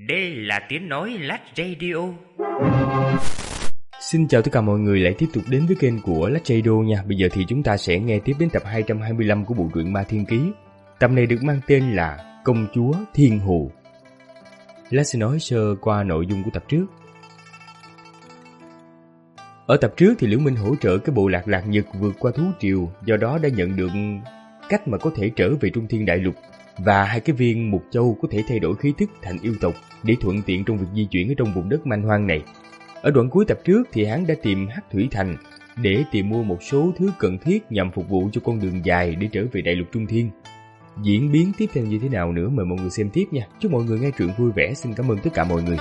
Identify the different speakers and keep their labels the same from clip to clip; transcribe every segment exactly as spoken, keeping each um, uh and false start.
Speaker 1: Đây là tiếng nói Lách Radio.
Speaker 2: Xin chào tất cả mọi người lại tiếp tục đến với kênh của Lách Radio nha. Bây giờ thì chúng ta sẽ nghe tiếp đến tập hai trăm hai mươi lăm của bộ truyện Ma Thiên Ký. Tập này được mang tên là Công Chúa Thiên Hồ. Lách sẽ nói sơ qua nội dung của tập trước. Ở tập trước thì Liễu Minh hỗ trợ cái bộ lạc Lạc Nhật vượt qua thú triều, do đó đã nhận được cách mà có thể trở về Trung Thiên Đại Lục, và hai cái viên mục châu có thể thay đổi khí tức thành yêu tộc để thuận tiện trong việc di chuyển ở trong vùng đất man hoang này. Ở đoạn cuối tập trước thì hắn đã tìm Hắc Thủy Thành để tìm mua một số thứ cần thiết nhằm phục vụ cho con đường dài để trở về Đại Lục Trung Thiên. Diễn biến tiếp theo như thế nào nữa mời mọi người xem tiếp nha. Chúc mọi người nghe truyện vui vẻ. Xin cảm ơn tất cả mọi người.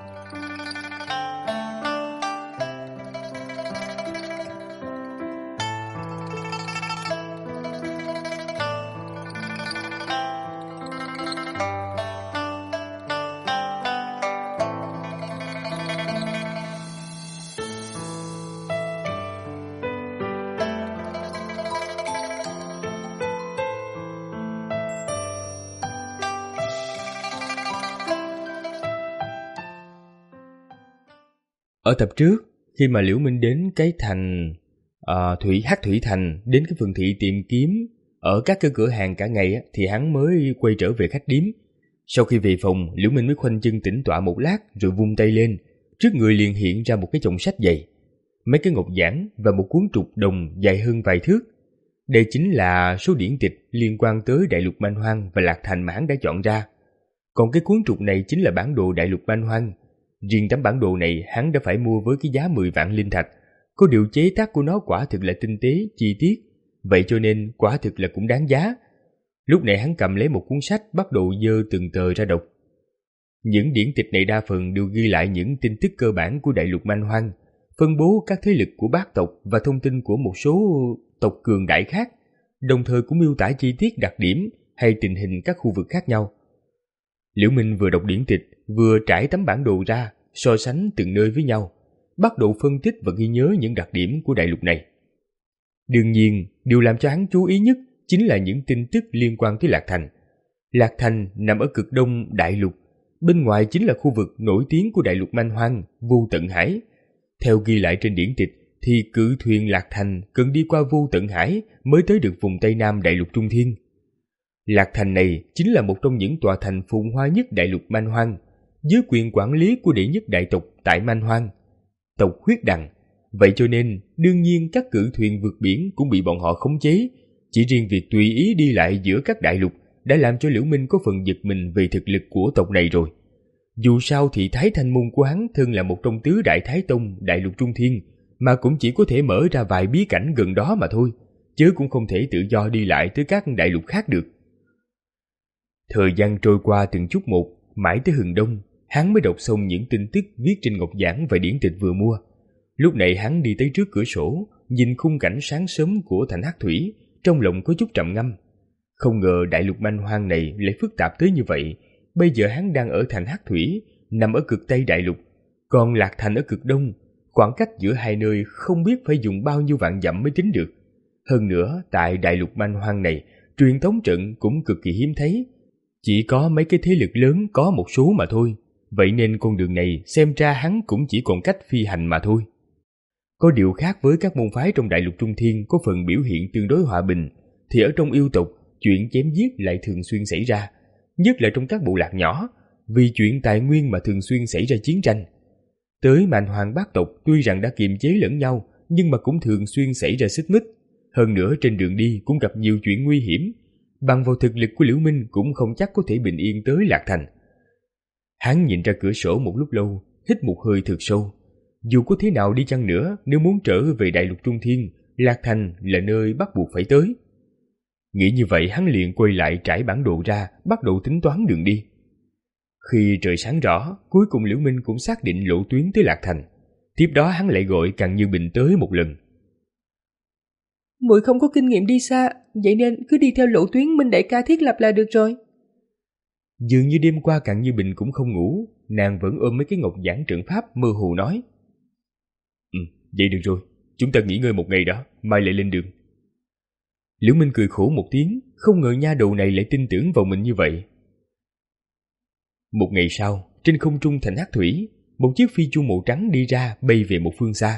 Speaker 2: Ở tập trước, khi mà Liễu Minh đến cái thành uh, Thủy Hắc Thủy Thành, đến cái phường thị tìm kiếm ở các cái cửa hàng cả ngày á, thì hắn mới quay trở về khách điếm. Sau khi về phòng, Liễu Minh mới khoanh chân tĩnh tọa một lát rồi vung tay lên, trước người liền hiện ra một cái chồng sách dày, mấy cái ngọc giản và một cuốn trục đồng dài hơn vài thước. Đây chính là số điển tịch liên quan tới Đại Lục Man Hoang và Lạc Thành mà hắn đã chọn ra. Còn cái cuốn trục này chính là bản đồ Đại Lục Man Hoang. Riêng tấm bản đồ này hắn đã phải mua với cái giá mười vạn linh thạch. Có điều chế tác của nó quả thực là tinh tế, chi tiết, vậy cho nên quả thực là cũng đáng giá. Lúc này hắn cầm lấy một cuốn sách bắt đầu dơ từng tờ ra đọc. Những điển tịch này đa phần đều ghi lại những tin tức cơ bản của Đại Lục Man Hoang, phân bố các thế lực của bát tộc và thông tin của một số tộc cường đại khác, đồng thời cũng miêu tả chi tiết đặc điểm hay tình hình các khu vực khác nhau. Liễu Minh vừa đọc điển tịch, vừa trải tấm bản đồ ra, so sánh từng nơi với nhau, bắt đầu phân tích và ghi nhớ những đặc điểm của đại lục này. Đương nhiên, điều làm cho hắn chú ý nhất chính là những tin tức liên quan tới Lạc Thành. Lạc Thành nằm ở cực đông đại lục, bên ngoài chính là khu vực nổi tiếng của Đại Lục Man Hoang, Vô Tận Hải. Theo ghi lại trên điển tịch thì cự thuyền Lạc Thành cần đi qua Vô Tận Hải mới tới được vùng Tây Nam Đại Lục Trung Thiên. Lạc Thành này chính là một trong những tòa thành phồn hoa nhất Đại Lục Man Hoang, dưới quyền quản lý của đệ nhất đại tộc tại Man Hoang, tộc Huyết Đằng. Vậy cho nên, đương nhiên các cự thuyền vượt biển cũng bị bọn họ khống chế. Chỉ riêng việc tùy ý đi lại giữa các đại lục đã làm cho Liễu Minh có phần giật mình về thực lực của tộc này rồi. Dù sao thì Thái Thanh Môn của hắn thân là một trong tứ đại Thái Tông Đại Lục Trung Thiên, mà cũng chỉ có thể mở ra vài bí cảnh gần đó mà thôi, chứ cũng không thể tự do đi lại tới các đại lục khác được. Thời gian trôi qua từng chút một, mãi tới hừng đông, hắn mới đọc xong những tin tức viết trên ngọc giản và điển tịch vừa mua. Lúc này hắn đi tới trước cửa sổ, nhìn khung cảnh sáng sớm của thành Hắc Thủy, trong lòng có chút trầm ngâm. Không ngờ Đại Lục Man Hoang này lại phức tạp tới như vậy. Bây giờ hắn đang ở thành Hắc Thủy, nằm ở cực Tây Đại Lục, còn Lạc Thành ở cực Đông. Khoảng cách giữa hai nơi không biết phải dùng bao nhiêu vạn dặm mới tính được. Hơn nữa, tại Đại Lục Man Hoang này, truyền thống trận cũng cực kỳ hiếm thấy. Chỉ có mấy cái thế lực lớn có một số mà thôi. Vậy nên con đường này xem ra hắn cũng chỉ còn cách phi hành mà thôi. Có điều khác với các môn phái trong Đại Lục Trung Thiên có phần biểu hiện tương đối hòa bình, thì ở trong yêu tộc, chuyện chém giết lại thường xuyên xảy ra, nhất là trong các bộ lạc nhỏ, vì chuyện tài nguyên mà thường xuyên xảy ra chiến tranh. Tới Man Hoang bát tộc tuy rằng đã kiềm chế lẫn nhau, nhưng mà cũng thường xuyên xảy ra xích mích. Hơn nữa trên đường đi cũng gặp nhiều chuyện nguy hiểm. Bằng vào thực lực của Liễu Minh cũng không chắc có thể bình yên tới Lạc Thành. Hắn nhìn ra cửa sổ một lúc lâu, hít một hơi thật sâu. Dù có thế nào đi chăng nữa, nếu muốn trở về Đại Lục Trung Thiên, Lạc Thành là nơi bắt buộc phải tới. Nghĩ như vậy hắn liền quay lại trải bản đồ ra, bắt đầu tính toán đường đi. Khi trời sáng rõ, cuối cùng Liễu Minh cũng xác định lộ tuyến tới Lạc Thành. Tiếp đó hắn lại gọi Càn Như Bình tới một lần.
Speaker 3: Muội không có kinh nghiệm đi xa, vậy nên cứ đi theo lộ tuyến Minh đại ca thiết lập là được rồi.
Speaker 2: Dường như đêm qua Càn Như Bình cũng không ngủ, nàng vẫn ôm mấy cái ngọc giản trận pháp mơ hồ nói. Ừ, vậy được rồi, chúng ta nghỉ ngơi một ngày đó, mai lại lên đường. Liễu Minh cười khổ một tiếng, không ngờ nha đầu này lại tin tưởng vào mình như vậy. Một ngày sau, trên không trung thành hắc thủy, một chiếc phi chu màu trắng đi ra bay về một phương xa.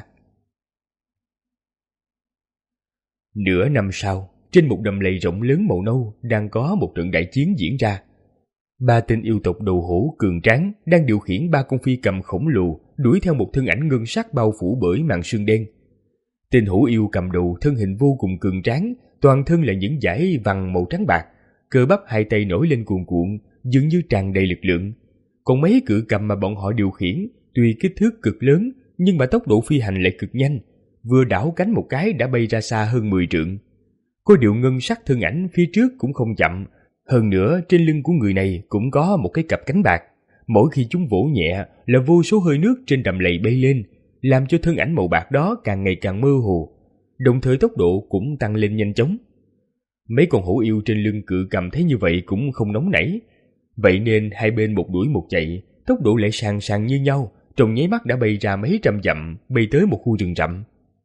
Speaker 2: Nửa năm sau, trên một đầm lầy rộng lớn màu nâu đang có một trận đại chiến diễn ra. Ba tên yêu tộc đầu hổ cường tráng đang điều khiển ba con phi cầm khổng lồ đuổi theo một thân ảnh ngân sắc bao phủ bởi màn sương đen. Tên hổ yêu cầm đầu thân hình vô cùng cường tráng, toàn thân là những dải vằn màu trắng bạc, cơ bắp hai tay nổi lên cuồn cuộn, dường như tràn đầy lực lượng. Còn mấy cự cầm mà bọn họ điều khiển tuy kích thước cực lớn nhưng mà tốc độ phi hành lại cực nhanh, vừa đảo cánh một cái đã bay ra xa hơn mười trượng. Có điều ngân sắc thân ảnh phía trước cũng không chậm, hơn nữa trên lưng của người này cũng có một cái cặp cánh bạc. Mỗi khi chúng vỗ nhẹ là vô số hơi nước trên đầm lầy bay lên, làm cho thân ảnh màu bạc đó càng ngày càng mơ hồ, đồng thời tốc độ cũng tăng lên nhanh chóng. Mấy con hổ yêu trên lưng cự cầm thấy như vậy cũng không nóng nảy, vậy nên hai bên một đuổi một chạy, tốc độ lại sàn sàn như nhau, trong nháy mắt đã bay ra mấy trăm dặm, bay tới một khu rừng rậm.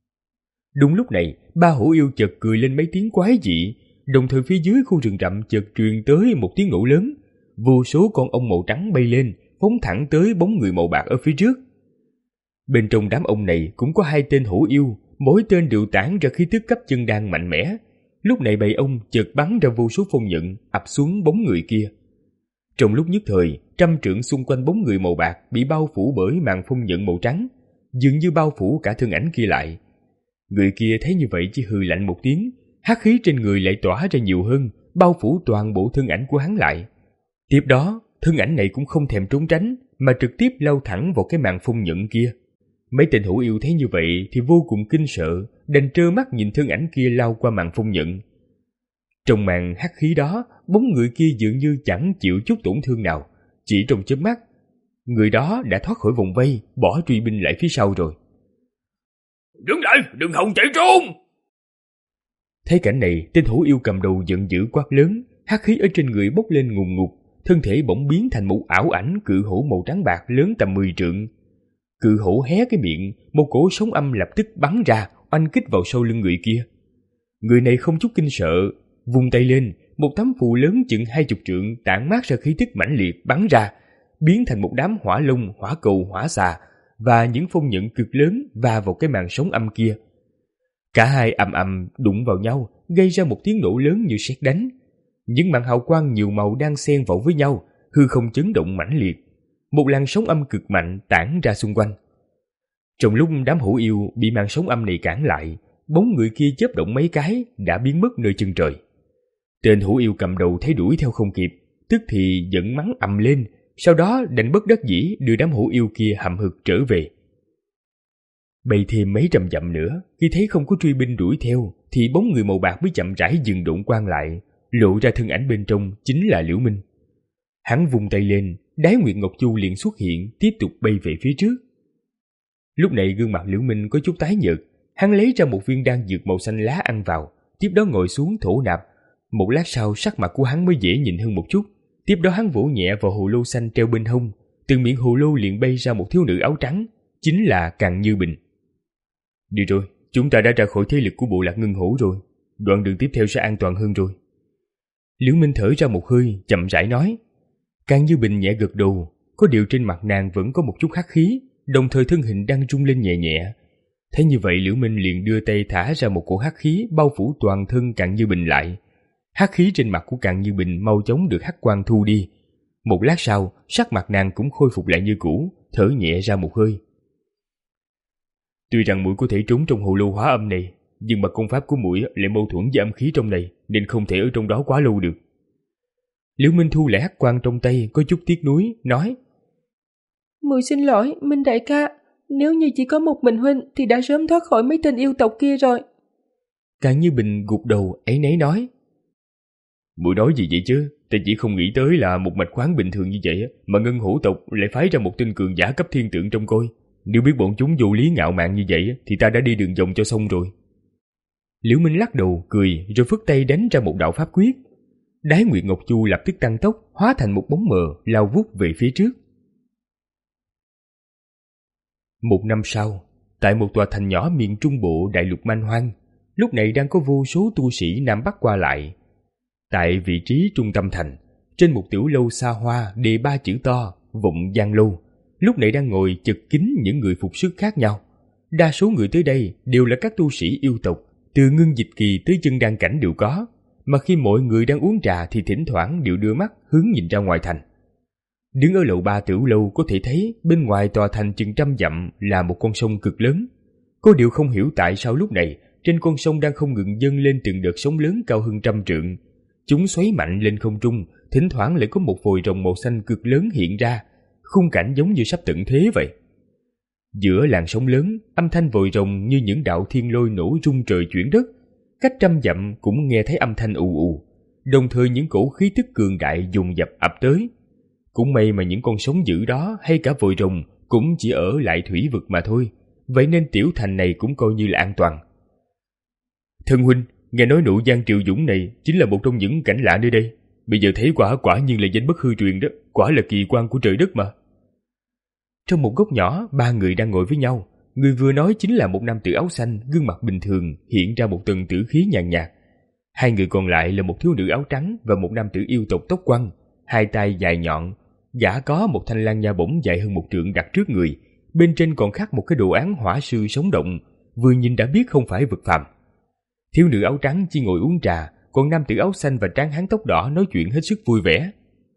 Speaker 2: Đúng lúc này, ba hổ yêu chợt cười lên mấy tiếng quái dị, đồng thời phía dưới khu rừng rậm chợt truyền tới một tiếng nổ lớn, vô số con ong màu trắng bay lên, phóng thẳng tới bóng người màu bạc ở phía trước. Bên trong đám ong này cũng có hai tên hổ yêu, mỗi tên đều tản ra khí tức cấp chân đan mạnh mẽ. Lúc này bầy ong chợt bắn ra vô số phong nhận ập xuống bóng người kia. Trong lúc nhất thời, trăm trượng xung quanh bóng người màu bạc bị bao phủ bởi màn phong nhận màu trắng, dường như bao phủ cả thân ảnh kia lại. Người kia thấy như vậy chỉ hừ lạnh một tiếng, hắc khí trên người lại tỏa ra nhiều hơn, bao phủ toàn bộ thân ảnh của hắn lại. Tiếp đó, thân ảnh này cũng không thèm trốn tránh, mà trực tiếp lao thẳng vào cái màn phong nhận kia. Mấy tên hổ yêu thấy như vậy thì vô cùng kinh sợ, đành trơ mắt nhìn thân ảnh kia lao qua màn phong nhận. Trong màn hắc khí đó, bóng người kia dường như chẳng chịu chút tổn thương nào, chỉ trong chớp mắt, người đó đã thoát khỏi vòng vây, bỏ truy binh lại phía sau rồi.
Speaker 1: Đứng lại, đừng hòng chạy trốn!
Speaker 2: Thấy cảnh này, tên hổ yêu cầm đầu giận dữ quát lớn, hắc khí ở trên người bốc lên ngùn ngụt, thân thể bỗng biến thành một ảo ảnh cự hổ màu trắng bạc lớn tầm mười trượng. Cự hổ hé cái miệng, một cổ sóng âm lập tức bắn ra, oanh kích vào sau lưng người kia. Người này không chút kinh sợ, vung tay lên, một tấm phù lớn chừng hai chục trượng tản mát ra khí tức mãnh liệt bắn ra, biến thành một đám hỏa long, hỏa cầu, hỏa xà và những phong nhận cực lớn va vào cái màn sóng âm kia. Cả hai ầm ầm đụng vào nhau, gây ra một tiếng nổ lớn như sét đánh. Những màn hào quang nhiều màu đang xen vào với nhau, hư không chấn động mãnh liệt. Một làn sóng âm cực mạnh tản ra xung quanh. Trong lúc đám hổ yêu bị màn sóng âm này cản lại, bóng người kia chớp động mấy cái đã biến mất nơi chân trời. Tên hổ yêu cầm đầu thấy đuổi theo không kịp, tức thì giận mắng ầm lên, sau đó đành bất đắc dĩ đưa đám hổ yêu kia hậm hực trở về. Bay thêm mấy trăm dặm nữa, khi thấy không có truy binh đuổi theo, thì bóng người màu bạc mới chậm rãi dừng độn quang lại, lộ ra thân ảnh bên trong chính là Liễu Minh. Hắn vung tay lên, Đái Nguyệt Ngọc Chu liền xuất hiện, tiếp tục bay về phía trước. Lúc này gương mặt Liễu Minh có chút tái nhợt, hắn lấy ra một viên đan dược màu xanh lá ăn vào, tiếp đó ngồi xuống thổ nạp. Một lát sau sắc mặt của hắn mới dễ nhìn hơn một chút. Tiếp đó hắn vỗ nhẹ vào hồ lô xanh treo bên hông, từ miệng hồ lô liền bay ra một thiếu nữ áo trắng, chính là Càn Như Bình. Đi rồi, chúng ta đã ra khỏi thế lực của bộ lạc Ngân Hổ rồi, đoạn đường tiếp theo sẽ an toàn hơn rồi. Liễu Minh thở ra một hơi, chậm rãi nói. Càn Như Bình nhẹ gật đầu, có điều trên mặt nàng vẫn có một chút hắc khí, đồng thời thân hình đang rung lên nhẹ nhẹ. Thấy như vậy Liễu Minh liền đưa tay thả ra một cổ hắc khí bao phủ toàn thân Càn Như Bình lại. Hắc khí trên mặt của Càn Như Bình mau chóng được hắc quang thu đi. Một lát sau, sắc mặt nàng cũng khôi phục lại như cũ, thở nhẹ ra một hơi. Tuy rằng muội có thể trốn trong hồ lô hóa âm này, nhưng mà công pháp của muội lại mâu thuẫn với âm khí trong này, nên không thể ở trong đó quá lâu được. Liễu Minh thu lại hắc quang trong tay, có chút tiếc nuối, nói:
Speaker 3: Muội xin lỗi, Minh đại ca, nếu như chỉ có một mình huynh thì đã sớm thoát khỏi mấy tên yêu tộc kia rồi.
Speaker 2: Càn Như Bình gục đầu áy náy nói: Muội nói gì vậy chứ? Ta chỉ không nghĩ tới là một mạch khoáng bình thường như vậy mà Ngân Hổ tộc lại phái ra một tên cường giả cấp thiên tượng trông coi. Nếu biết bọn chúng vô lý ngạo mạn như vậy thì ta đã đi đường vòng cho xong rồi. Liễu Minh lắc đầu cười rồi phất tay đánh ra một đạo pháp quyết. Đái Nguyệt Ngọc Chu lập tức tăng tốc, hóa thành một bóng mờ lao vút về phía trước. Một năm sau, tại một tòa thành nhỏ miền trung bộ đại lục Man Hoang, lúc này đang có vô số tu sĩ Nam Bắc qua lại. Tại vị trí trung tâm thành, trên một tiểu lâu xa hoa đề ba chữ to vọng Giang Lâu, lúc này đang ngồi chật kín những người phục sức khác nhau. Đa số người tới đây đều là các tu sĩ yêu tộc, từ Ngưng Dịch Kỳ tới Chân Đan Cảnh đều có, mà khi mọi người đang uống trà thì thỉnh thoảng đều đưa mắt hướng nhìn ra ngoài thành. Đứng ở lầu ba Tửu Lâu có thể thấy bên ngoài tòa thành chừng trăm dặm là một con sông cực lớn. Có điều không hiểu tại sao lúc này trên con sông đang không ngừng dâng lên từng đợt sóng lớn cao hơn trăm trượng. Chúng xoáy mạnh lên không trung, thỉnh thoảng lại có một vòi rồng màu xanh cực lớn hiện ra, khung cảnh giống như sắp tận thế vậy. Giữa làn sóng lớn, âm thanh vòi rồng như những đạo thiên lôi nổ rung trời chuyển đất, cách trăm dặm cũng nghe thấy âm thanh ù ù, đồng thời những cổ khí tức cường đại dồn dập ập tới. Cũng may mà những con sóng dữ đó hay cả vòi rồng cũng chỉ ở lại thủy vực mà thôi, vậy nên tiểu thành này cũng coi như là an toàn. Thân huynh, nghe nói nụ Giang Triều Dũng này chính là một trong những cảnh lạ nơi đây. Bây giờ thấy quả quả nhiên là danh bất hư truyền đó, quả là kỳ quan của trời đất mà. Trong một góc nhỏ, ba người đang ngồi với nhau. Người vừa nói chính là một nam tử áo xanh, gương mặt bình thường, hiện ra một tầng tử khí nhàn nhạt. Hai người còn lại là một thiếu nữ áo trắng và một nam tử yêu tộc tóc quăn, hai tay dài nhọn. Gã có một thanh lan nha bổng dài hơn một trượng đặt trước người, bên trên còn khắc một cái đồ án hỏa sư sống động, vừa nhìn đã biết không phải vật phàm. Thiếu nữ áo trắng chỉ ngồi uống trà, còn nam tử áo xanh và tráng hán tóc đỏ nói chuyện hết sức vui vẻ.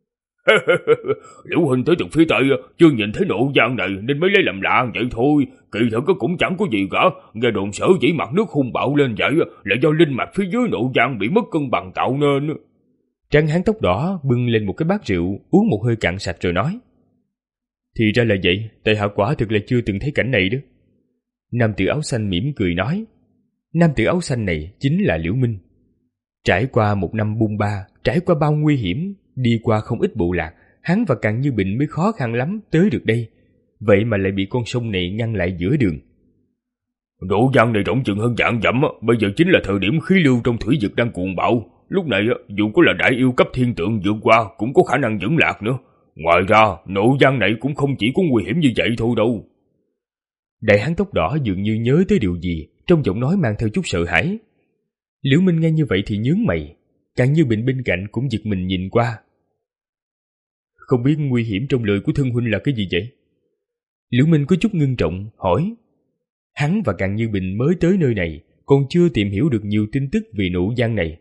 Speaker 1: Liễu huynh tới từ phía tây chưa nhìn thấy nộ Giang này nên mới lấy làm lạ vậy thôi, kỳ thực cũng chẳng có gì cả. Nghe đồn sở dĩ mặt nước hung bạo lên vậy là do linh mạch phía dưới nộ Giang bị mất cân bằng tạo nên.
Speaker 2: Tráng hán tóc đỏ bưng lên một cái bát rượu, uống một hơi cạn sạch rồi nói. Thì ra là vậy, tại hạ quả thực là chưa từng thấy cảnh này đó. Nam tử áo xanh mỉm cười nói. Nam tử áo xanh này chính là Liễu Minh. Trải qua một năm bung ba, trải qua bao nguy hiểm, đi qua không ít bộ lạc, hắn và Càn Như Bình mới khó khăn lắm tới được đây. Vậy mà lại bị con sông này ngăn lại giữa đường.
Speaker 1: Nộ Giang này rộng chừng hơn vạn dặm, bây giờ chính là thời điểm khí lưu trong thủy vực đang cuồng bạo. Lúc này dù có là đại yêu cấp thiên tượng vượt qua cũng có khả năng dẫn lạc nữa. Ngoài ra, nộ Giang này cũng không chỉ có nguy hiểm như vậy thôi đâu.
Speaker 2: Đại hán tóc đỏ dường như nhớ tới điều gì, trong giọng nói mang theo chút sợ hãi. Liễu Minh nghe như vậy thì nhướng mày, Càn Như Bình bên cạnh cũng giật mình nhìn qua. Không biết nguy hiểm trong lời của thân huynh là cái gì vậy? Liễu Minh có chút ngưng trọng hỏi. Hắn và Càn Như Bình mới tới nơi này, còn chưa tìm hiểu được nhiều tin tức về nộ Giang này.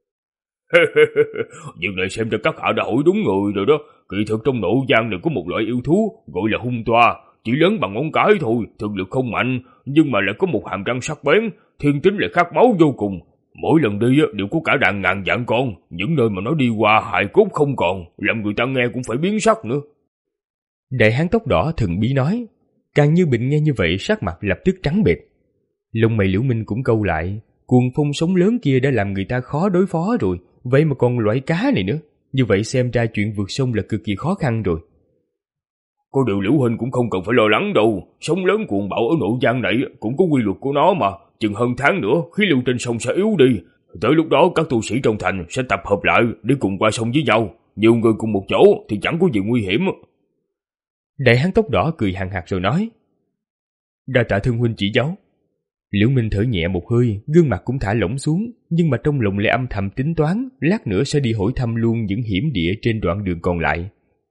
Speaker 1: Nhưng lại xem ra các hạ đã hỏi đúng người rồi đó. Kỳ thực trong nộ Giang này có một loại yêu thú gọi là hung toa, chỉ lớn bằng ngón cái thôi, thực lực không mạnh, nhưng mà lại có một hàm răng sắc bén, thiên tính lại khát máu vô cùng. Mỗi lần đi đều có cả đàn ngàn vạn con, những nơi mà nó đi qua hài cốt không còn, làm người ta nghe cũng phải biến sắc nữa.
Speaker 2: Đại hán tóc đỏ thần bí nói. Càn Như Bình nghe như vậy sắc mặt lập tức trắng bệch. Lông mày Liễu Minh cũng câu lại, cuồng phong sóng lớn kia đã làm người ta khó đối phó rồi, vậy mà còn loại cá này nữa, như vậy xem ra chuyện vượt sông là cực kỳ khó khăn rồi.
Speaker 1: Có điều Liễu huynh cũng không cần phải lo lắng đâu, sóng lớn cuồng bạo ở nộ Giang này cũng có quy luật của nó mà, chừng hơn tháng nữa khí lưu trên sông sẽ yếu đi, tới lúc đó các tu sĩ trong thành sẽ tập hợp lại để cùng qua sông với nhau, nhiều người cùng một chỗ thì chẳng có gì nguy hiểm.
Speaker 2: Đại hán tóc đỏ cười hằng hạc rồi nói. Đa tạ thân huynh chỉ giáo. Liễu Minh thở nhẹ một hơi, gương mặt cũng thả lỏng xuống, nhưng mà trong lòng lại âm thầm tính toán, lát nữa sẽ đi hỏi thăm luôn những hiểm địa trên đoạn đường còn lại.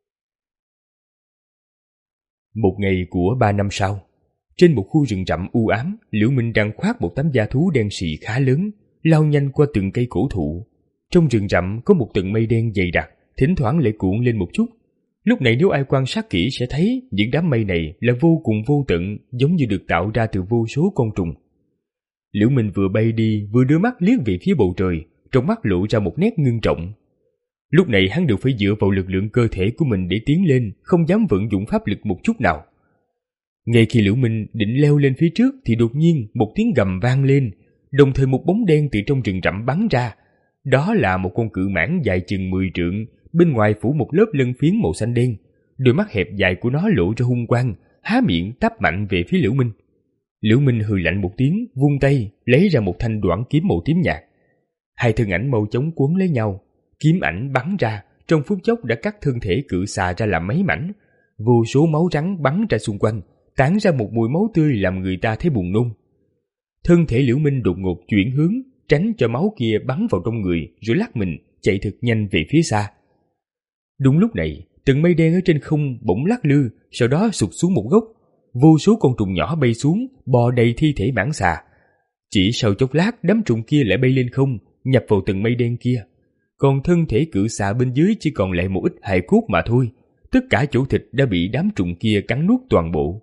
Speaker 2: Một ngày của ba năm sau, trên một khu rừng rậm u ám, Liễu Minh đang khoác một tấm da thú đen xì khá lớn, lao nhanh qua từng cây cổ thụ. Trong rừng rậm có một tầng mây đen dày đặc, thỉnh thoảng lại cuộn lên một chút. Lúc này nếu ai quan sát kỹ sẽ thấy những đám mây này là vô cùng vô tận, giống như được tạo ra từ vô số con trùng. Liễu Minh vừa bay đi vừa đưa mắt liếc về phía bầu trời, trong mắt lộ ra một nét ngưng trọng. Lúc này hắn đều phải dựa vào lực lượng cơ thể của mình để tiến lên, không dám vận dụng pháp lực một chút nào. Ngay khi Liễu Minh định leo lên phía trước thì đột nhiên một tiếng gầm vang lên, đồng thời một bóng đen từ trong rừng rậm bắn ra. Đó là một con cự mãng dài chừng mười trượng, bên ngoài phủ một lớp lân phiến màu xanh đen. Đôi mắt hẹp dài của nó lộ ra hung quang, há miệng táp mạnh về phía Liễu Minh. Liễu Minh hừ lạnh một tiếng, vung tay lấy ra một thanh đoạn kiếm màu tím nhạt. Hai thân ảnh mau chóng quấn lấy nhau, kiếm ảnh bắn ra, trong phút chốc đã cắt thân thể cự xà ra làm mấy mảnh. Vô số máu trắng bắn ra xung quanh, tản ra một mùi máu tươi làm người ta thấy buồn nôn. Thân thể Liễu Minh đột ngột chuyển hướng, tránh cho máu kia bắn vào trong người, rồi lắc mình chạy thật nhanh về phía xa. Đúng lúc này, tầng mây đen ở trên không bỗng lắc lư, sau đó sụt xuống một góc. Vô số con trùng nhỏ bay xuống, bò đầy thi thể mãng xà. Chỉ sau chốc lát, đám trùng kia lại bay lên không, nhập vào tầng mây đen kia. Còn thân thể cự xà bên dưới chỉ còn lại một ít hài cốt mà thôi. Tất cả chỗ thịt đã bị đám trùng kia cắn nuốt toàn bộ.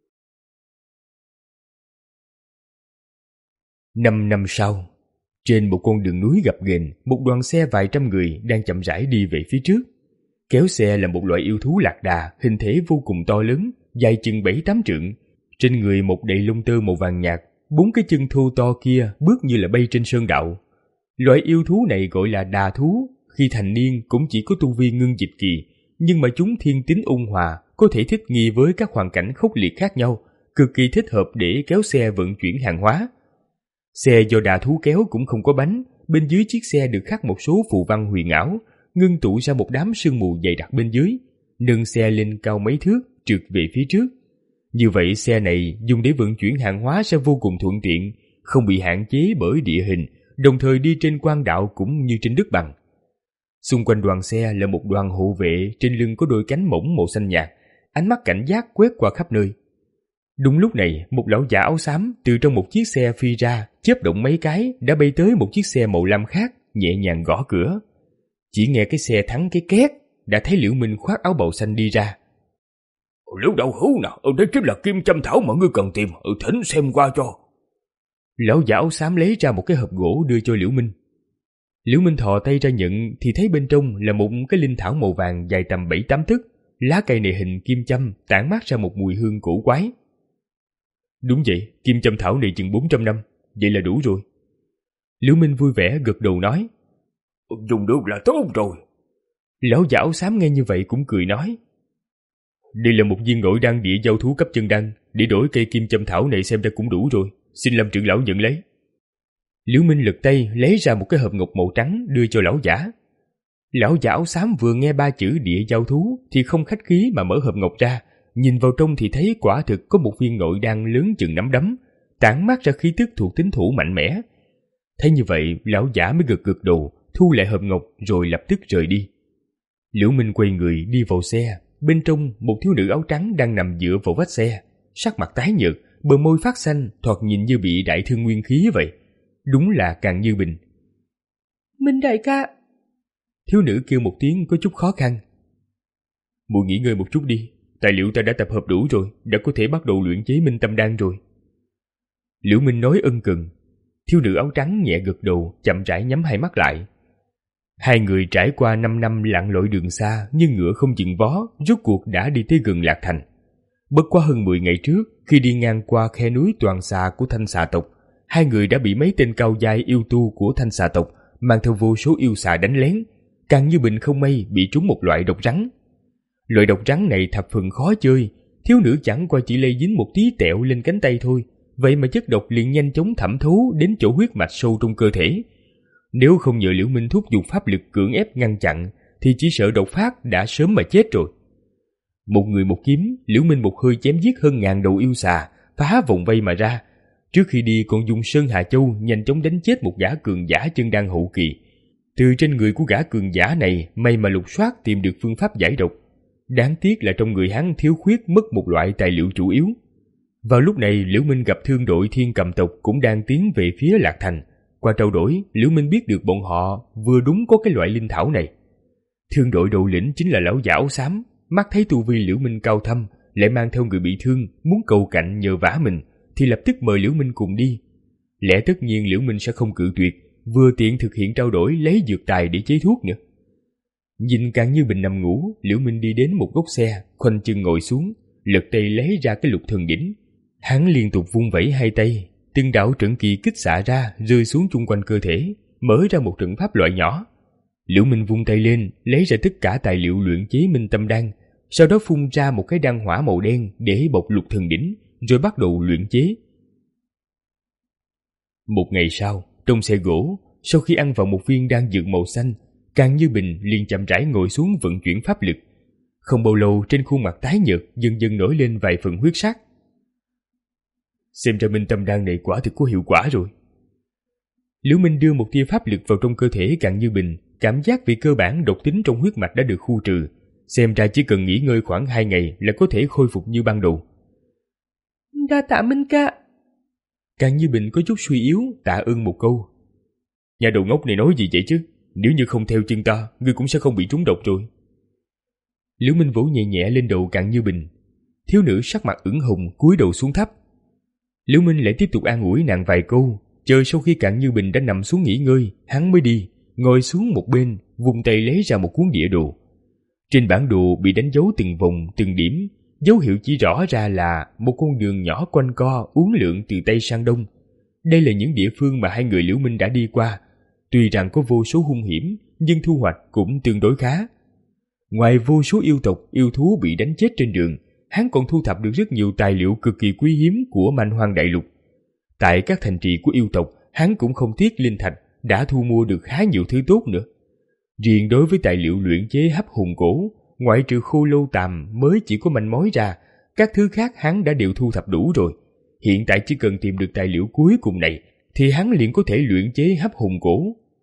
Speaker 2: Năm năm sau, trên một con đường núi gập ghềnh, một đoàn xe vài trăm người đang chậm rãi đi về phía trước. Kéo xe là một loại yêu thú lạc đà, hình thể vô cùng to lớn, dài chừng bảy tám trượng. Trên người một đầy lông tơ màu vàng nhạt, bốn cái chân thô to kia bước như là bay trên sơn đạo. Loại yêu thú này gọi là đà thú, khi thành niên cũng chỉ có tu vi ngưng dịch kỳ, nhưng mà chúng thiên tính ôn hòa, có thể thích nghi với các hoàn cảnh khốc liệt khác nhau, cực kỳ thích hợp để kéo xe vận chuyển hàng hóa. Xe do đà thú kéo cũng không có bánh, bên dưới chiếc xe được khắc một số phù văn huyền ảo, ngưng tụ ra một đám sương mù dày đặc bên dưới, nâng xe lên cao mấy thước, trượt về phía trước. Như vậy xe này dùng để vận chuyển hàng hóa sẽ vô cùng thuận tiện, không bị hạn chế bởi địa hình, đồng thời đi trên quan đạo cũng như trên đất bằng. Xung quanh đoàn xe là một đoàn hộ vệ, trên lưng có đôi cánh mỏng màu xanh nhạt, ánh mắt cảnh giác quét qua khắp nơi. Đúng lúc này, một lão giả áo xám từ trong một chiếc xe phi ra, chớp động mấy cái đã bay tới một chiếc xe màu lam khác, nhẹ nhàng gõ cửa. Chỉ nghe cái xe thắng cái két, đã thấy Liễu Minh khoác áo bào xanh đi ra.
Speaker 1: Liễu đạo hữu nào, ở đây chính là kim châm thảo mà ngươi cần tìm, ở thỉnh xem qua cho.
Speaker 2: Lão giả áo xám lấy ra một cái hộp gỗ đưa cho Liễu Minh. Liễu Minh thò tay ra nhận thì thấy bên trong là một cái linh thảo màu vàng dài tầm bảy tám tấc. Lá cây này hình kim châm, tản mát ra một mùi hương cổ quái. Đúng vậy, kim châm thảo này chừng bốn trăm năm, vậy là đủ rồi. Liễu Minh vui vẻ gật đầu nói.
Speaker 1: Dùng được là tốt rồi.
Speaker 2: Lão giả áo xám nghe như vậy cũng cười nói. Đây là một viên nội đan địa giao thú cấp chân đan, để đổi cây kim châm thảo này xem ra cũng đủ rồi, xin Lâm trưởng lão nhận lấy. Liễu Minh lật tay lấy ra một cái hộp ngọc màu trắng đưa cho lão giả. Lão giả áo xám vừa nghe ba chữ địa giao thú thì không khách khí mà mở hộp ngọc ra, nhìn vào trong thì thấy quả thực có một viên nội đan lớn chừng nắm đấm, tản mát ra khí tức thuộc tính thủ mạnh mẽ. Thấy như vậy, lão giả mới gật gật đầu, thu lại hộp ngọc rồi lập tức rời đi. Liễu Minh quay người đi vào xe, bên trong một thiếu nữ áo trắng đang nằm dựa vào vách xe, sắc mặt tái nhợt, bờ môi phát xanh, thoạt nhìn như bị đại thương nguyên khí vậy. Đúng là Càng Như Bình.
Speaker 3: Minh đại ca.
Speaker 2: Thiếu nữ kêu một tiếng có chút khó khăn. Muội nghỉ ngơi một chút đi, tài liệu ta đã tập hợp đủ rồi, đã có thể bắt đầu luyện chế minh tâm đan rồi. Liễu Minh nói ân cần. Thiếu nữ áo trắng nhẹ gật đầu, chậm rãi nhắm hai mắt lại. Hai người trải qua năm năm lặn lội đường xa nhưng ngựa không dừng vó, rốt cuộc đã đi tới gần Lạc Thành. Bất quá hơn mười ngày trước, khi đi ngang qua khe núi Toàn Xà của Thanh Xà tộc, hai người đã bị mấy tên cao giai yêu tu của Thanh Xà tộc mang theo vô số yêu xà đánh lén. Càng Như Bình không may bị trúng một loại độc rắn. Loại độc rắn này thập phần khó chơi, thiếu nữ chẳng qua chỉ lây dính một tí tẹo lên cánh tay thôi, vậy mà chất độc liền nhanh chóng thẩm thấu đến chỗ huyết mạch sâu trong cơ thể. Nếu không nhờ Liễu Minh thúc giục pháp lực cưỡng ép ngăn chặn, thì chỉ sợ độc phát đã sớm mà chết rồi. Một người một kiếm, Liễu Minh một hơi chém giết hơn ngàn đầu yêu xà, phá vòng vây mà ra. Trước khi đi còn dùng Sơn Hà Châu nhanh chóng đánh chết một gã cường giả chân đan hậu kỳ. Từ trên người của gã cường giả này may mà lục soát tìm được phương pháp giải độc. Đáng tiếc là trong người hắn thiếu khuyết mất một loại tài liệu chủ yếu. Vào lúc này, Liễu Minh gặp thương đội Thiên Cầm tộc cũng đang tiến về phía Lạc Thành. Qua trao đổi, Liễu Minh biết được bọn họ vừa đúng có cái loại linh thảo này. Thương đội đầu lĩnh chính là lão giả áo xám, mắt thấy tu vi Liễu Minh cao thâm, lại mang theo người bị thương, muốn cầu cạnh nhờ vả mình, thì lập tức mời Liễu Minh cùng đi. Lẽ tất nhiên Liễu Minh sẽ không cự tuyệt, vừa tiện thực hiện trao đổi lấy dược tài để chế thuốc nữa. Nhìn Càng Như Bình nằm ngủ, Liễu Minh đi đến một góc xe, khoanh chân ngồi xuống, lật tay lấy ra cái lục thần đỉnh. Hắn liên tục vung vẩy hai tay, từng đạo trận kỳ kích xạ ra rơi xuống chung quanh cơ thể, mở ra một trận pháp loại nhỏ. Liễu Minh vung tay lên, lấy ra tất cả tài liệu luyện chế minh tâm đan, sau đó phun ra một cái đan hỏa màu đen để bọc lục thần đỉnh, rồi bắt đầu luyện chế. Một ngày sau, trong xe gỗ, sau khi ăn vào một viên đan dược màu xanh, Càng Như Bình liền chậm rãi ngồi xuống vận chuyển pháp lực. Không bao lâu, trên khuôn mặt tái nhợt dần dần nổi lên vài phần huyết sắc. Xem ra minh tâm đan này quả thực có hiệu quả rồi. Liễu Minh đưa một tia pháp lực vào trong cơ thể Càng Như Bình, cảm giác về cơ bản độc tính trong huyết mạch đã được khu trừ. xem ra chỉ cần nghỉ ngơi khoảng hai ngày là có thể khôi phục như ban đầu.
Speaker 3: Đa tạ Minh ca.
Speaker 2: Càng Như Bình có chút suy yếu tạ ơn một câu. Nhà đầu ngốc này nói gì vậy chứ? Nếu như không theo chân ta, ngươi cũng sẽ không bị trúng độc rồi. Liễu Minh vỗ nhẹ nhẹ lên đầu Càng Như Bình. Thiếu nữ sắc mặt ửng hồng cúi đầu xuống thấp. Liễu Minh lại tiếp tục an ủi nàng vài câu, chờ sau khi Càng Như Bình đã nằm xuống nghỉ ngơi, hắn mới đi, ngồi xuống một bên, vung tay lấy ra một cuốn địa đồ. Trên bản đồ bị đánh dấu từng vòng, từng điểm, dấu hiệu chỉ rõ ra là một con đường nhỏ quanh co uốn lượn từ Tây sang Đông. Đây là những địa phương mà hai người Liễu Minh đã đi qua. Tuy rằng có vô số hung hiểm, nhưng thu hoạch cũng tương đối khá. Ngoài vô số yêu tộc, yêu thú bị đánh chết trên đường, hắn còn thu thập được rất nhiều tài liệu cực kỳ quý hiếm của Man Hoang Đại Lục. Tại các thành trì của yêu tộc, hắn cũng không tiếc linh thạch, đã thu mua được khá nhiều thứ tốt nữa. Riêng đối với tài liệu luyện chế hấp hùng cổ, ngoại trừ khô lâu tàm mới chỉ có manh mối ra, các thứ khác hắn đã đều thu thập đủ rồi. Hiện tại chỉ cần tìm được tài liệu cuối cùng này, thì hắn liền có thể luyện chế hấp hùng cổ.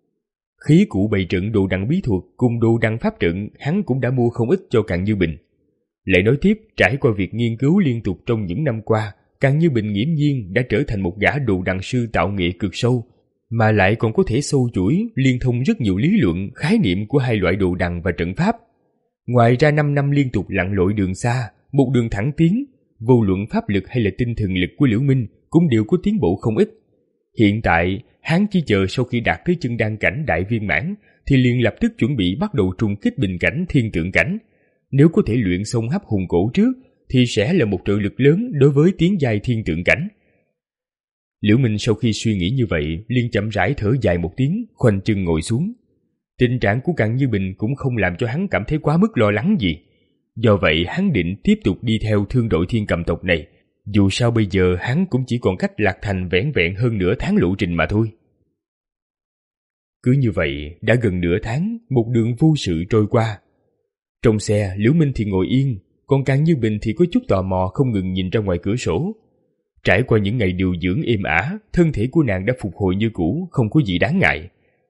Speaker 2: Khí cụ bày trận đồ đằng bí thuật cùng đồ đằng pháp trận hắn cũng đã mua không ít cho Càng Như Bình. Lại nói tiếp, trải qua việc nghiên cứu liên tục trong những năm qua, Càng Như Bình nghiễm nhiên đã trở thành một gã đồ đằng sư tạo nghệ cực sâu, mà lại còn có thể sâu chuỗi liên thông rất nhiều lý luận, khái niệm của hai loại đồ đằng và trận pháp. Ngoài ra năm năm liên tục lặn lội đường xa, một đường thẳng tiến, vô luận pháp lực hay là tinh thần lực của Liễu Minh cũng đều có tiến bộ không ít. Hiện tại, hắn chỉ chờ sau khi đạt tới chân đan cảnh đại viên mãn thì liền lập tức chuẩn bị bắt đầu trùng kích bình cảnh thiên tượng cảnh. Nếu có thể luyện xong hấp hùng cổ trước thì sẽ là một trợ lực lớn đối với tiến giai thiên tượng cảnh. Liễu Minh sau khi suy nghĩ như vậy liền chậm rãi thở dài một tiếng, khoanh chân ngồi xuống. Tình trạng của Càng Như Bình cũng không làm cho hắn cảm thấy quá mức lo lắng gì. Do vậy hắn định tiếp tục đi theo thương đội thiên cầm tộc này. Dù sao bây giờ hắn cũng chỉ còn cách Lạc Thành vẻn vẹn hơn nửa tháng lộ trình mà thôi. Cứ như vậy, đã gần nửa tháng, một đường vô sự trôi qua. Trong xe, Liễu Minh thì ngồi yên, còn Càng Như Bình thì có chút tò mò không ngừng nhìn ra ngoài cửa sổ. Trải qua những ngày điều dưỡng êm ả, thân thể của nàng đã phục hồi như cũ, không có gì đáng ngại.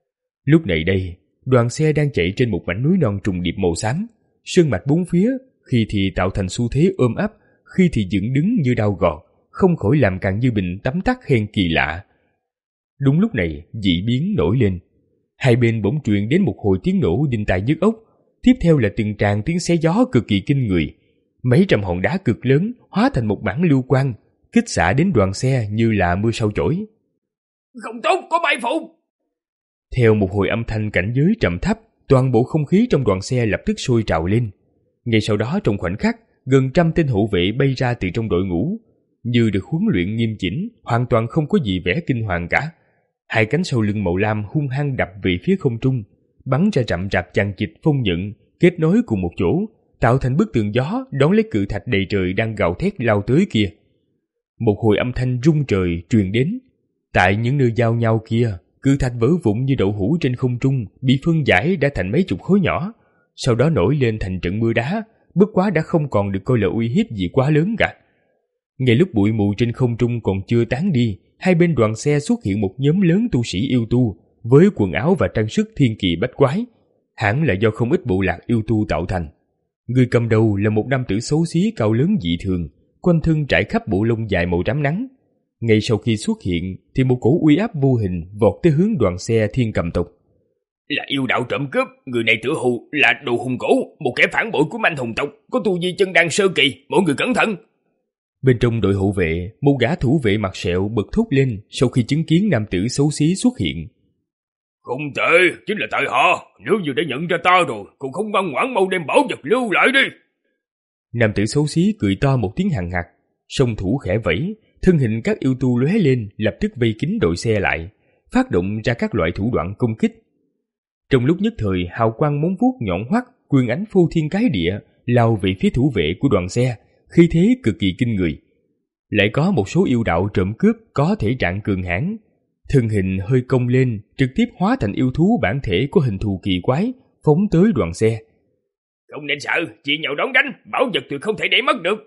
Speaker 2: Lúc này đây, đoàn xe đang chạy trên một mảnh núi non trùng điệp màu xám, sơn mạch bốn phía, khi thì tạo thành xu thế ôm ấp, khi thì dựng đứng như đao gọt, không khỏi làm Càng Như Bình tấm tắc khen kỳ lạ. Đúng lúc này, dị biến nổi lên. Hai bên bỗng truyền đến một hồi tiếng nổ đinh tai nhức óc, tiếp theo là từng tràng tiếng xé gió cực kỳ kinh người. Mấy trăm hòn đá cực lớn hóa thành một mảng lưu quang, kích xạ đến đoàn xe như là mưa sao chổi.
Speaker 1: Không tốt, có bay phụ!
Speaker 2: Theo một hồi âm thanh cảnh giới trầm thấp, toàn bộ không khí trong đoàn xe lập tức sôi trào lên. Ngay sau đó trong khoảnh khắc, gần trăm tên hộ vệ bay ra từ trong đội ngũ, như được huấn luyện nghiêm chỉnh, hoàn toàn không có gì vẻ kinh hoàng cả. Hai cánh sau lưng màu lam hung hăng đập về phía không trung, bắn ra rậm rạp chằng chịt phong nhận, kết nối cùng một chỗ, tạo thành bức tường gió đón lấy cự thạch đầy trời đang gào thét lao tới kia. Một hồi âm thanh rung trời truyền đến. Tại những nơi giao nhau kia, cự thạch vỡ vụn như đậu hũ trên không trung, bị phân giải đã thành mấy chục khối nhỏ, sau đó nổi lên thành trận mưa đá, bất quá đã không còn được coi là uy hiếp gì quá lớn cả. Ngay lúc bụi mù trên không trung còn chưa tán đi, hai bên đoàn xe xuất hiện một nhóm lớn tu sĩ yêu tu, với quần áo và trang sức thiên kỳ bách quái, hẳn là do không ít bộ lạc yêu tu tạo thành. Người cầm đầu là một nam tử xấu xí cao lớn dị thường, quanh thân trải khắp bộ lông dài màu rám nắng. Ngay sau khi xuất hiện thì một cổ uy áp vô hình vọt tới hướng đoàn xe thiên cầm tộc.
Speaker 1: Là yêu đạo trộm cướp, người này tựa hồ là đồ hùng cổ, một kẻ phản bội của Manh Hùng tộc, có tu vi chân đan sơ kỳ, mọi người cẩn thận.
Speaker 2: Bên trong đội hộ vệ, một gã thủ vệ mặt sẹo bật thốt lên sau khi chứng kiến nam tử xấu xí xuất hiện.
Speaker 1: Không tệ, chính là tại họ, nếu như đã nhận ra ta rồi, cũng không ngoan ngoãn mau đem bảo vật lưu lại đi.
Speaker 2: Nam tử xấu xí cười to một tiếng hằng hặc, song thủ khẽ vẫy, thân hình các yêu tu lóe lên, lập tức vây kín đội xe lại, phát động ra các loại thủ đoạn công kích. Trong lúc nhất thời, hào quang móng vuốt nhọn hoắt, quyền ánh phô thiên cái địa lao về phía thủ vệ của đoàn xe, khí thế cực kỳ kinh người. Lại có một số yêu đạo trộm cướp có thể trạng cường hãn, thân hình hơi cong lên, trực tiếp hóa thành yêu thú bản thể có hình thù kỳ quái, phóng tới đoàn xe.
Speaker 1: Không nên sợ, chỉ nhau đón đánh, bảo vật tuyệt không thể để mất được.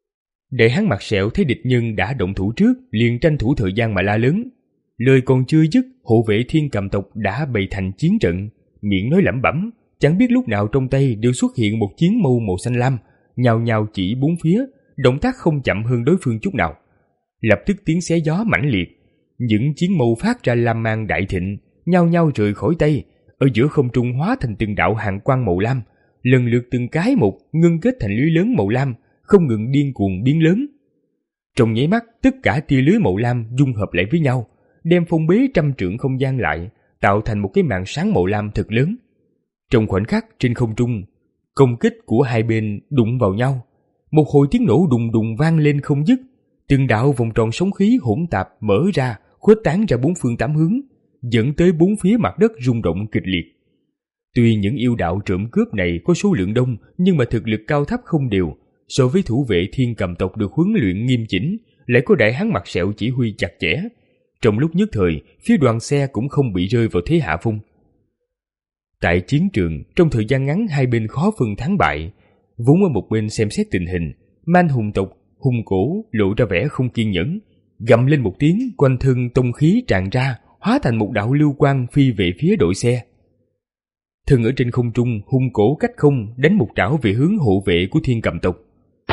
Speaker 2: Để hắn mặt sẹo thấy địch nhân đã động thủ trước, liền tranh thủ thời gian mà la lớn. Lời còn chưa dứt, hộ vệ thiên cầm tộc đã bày thành chiến trận, miệng nói lẩm bẩm, chẳng biết lúc nào trong tay đều xuất hiện một chiến mâu màu xanh lam, nhào nhào chỉ bốn phía, động tác không chậm hơn đối phương chút nào. Lập tức tiếng xé gió mãnh liệt, những chiến mâu phát ra lam mang đại thịnh, nhao nhao rời khỏi tay, ở giữa không trung hóa thành từng đạo hàn quang màu lam, lần lượt từng cái một ngưng kết thành lưới lớn màu lam, không ngừng điên cuồng biến lớn. Trong nháy mắt, tất cả tia lưới màu lam dung hợp lại với nhau, đem phong bế trăm trượng không gian lại, tạo thành một cái màn sáng màu lam thật lớn. Trong khoảnh khắc trên không trung, công kích của hai bên đụng vào nhau, một hồi tiếng nổ đùng đùng vang lên không dứt, từng đạo vòng tròn sóng khí hỗn tạp mở ra, khuếch tán ra bốn phương tám hướng, dẫn tới bốn phía mặt đất rung động kịch liệt. Tuy những yêu đạo trộm cướp này có số lượng đông, nhưng mà thực lực cao thấp không đều. So với thủ vệ Thiên Cầm tộc được huấn luyện nghiêm chỉnh, lại có đại hán mặt sẹo chỉ huy chặt chẽ. Trong lúc nhất thời, phía đoàn xe cũng không bị rơi vào thế hạ phong. Tại chiến trường, trong thời gian ngắn hai bên khó phân thắng bại. Vốn ở một bên xem xét tình hình, Man Hùng tộc Hung Cổ lộ ra vẻ không kiên nhẫn, gầm lên một tiếng, quanh thân tông khí tràn ra, hóa thành một đạo lưu quang phi về phía đội xe. Thân ở trên không trung, Hung Cổ cách không đánh một trảo về hướng hộ vệ của Thiên Cầm tộc.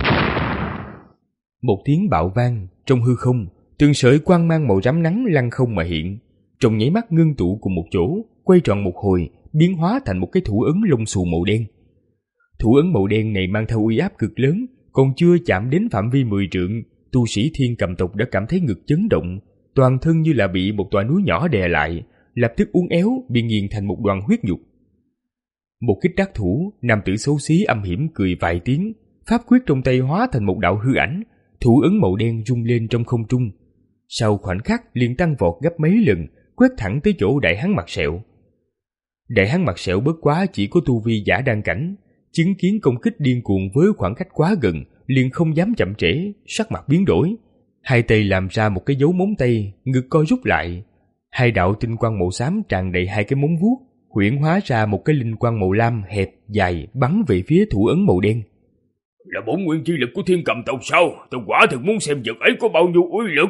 Speaker 2: Một tiếng bạo vang, trong hư không, từng sợi quang mang màu rám nắng lăn không mà hiện, trong nháy mắt ngưng tụ cùng một chỗ, quay tròn một hồi, biến hóa thành một cái thủ ấn lông xù màu đen. Thủ ấn màu đen này mang theo uy áp cực lớn, còn chưa chạm đến phạm vi mười trượng, tu sĩ Thiên Cầm tộc đã cảm thấy ngực chấn động, toàn thân như là bị một tòa núi nhỏ đè lại, lập tức uốn éo bị nghiền thành một đoàn huyết nhục. Một kích đắc thủ, nam tử xấu xí âm hiểm cười vài tiếng, pháp quyết trong tay hóa thành một đạo hư ảnh, thủ ấn màu đen rung lên trong không trung. Sau khoảnh khắc liền tăng vọt gấp mấy lần, quét thẳng tới chỗ đại hán mặt sẹo. Đại hán mặt sẹo bất quá chỉ có tu vi giả đan cảnh, chứng kiến công kích điên cuồng với khoảng cách quá gần, liền không dám chậm trễ, sắc mặt biến đổi, hai tay làm ra một cái dấu móng tay, ngực co rút lại, hai đạo tinh quang màu xám tràn đầy hai cái móng vuốt, huyễn hóa ra một cái linh quang màu lam hẹp dài bắn về phía thủ ấn màu đen.
Speaker 1: Là bổn nguyên chi lực của Thiên Cầm tộc sao? Tôi quả thực muốn xem vật ấy có bao nhiêu uy lực.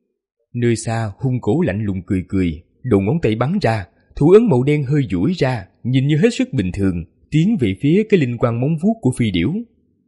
Speaker 2: Nơi xa, Hung Cổ lạnh lùng cười cười, đầu ngón tay bắn ra, thủ ấn màu đen hơi duỗi ra, nhìn như hết sức bình thường, tiến về phía cái linh quang móng vuốt của phi điểu.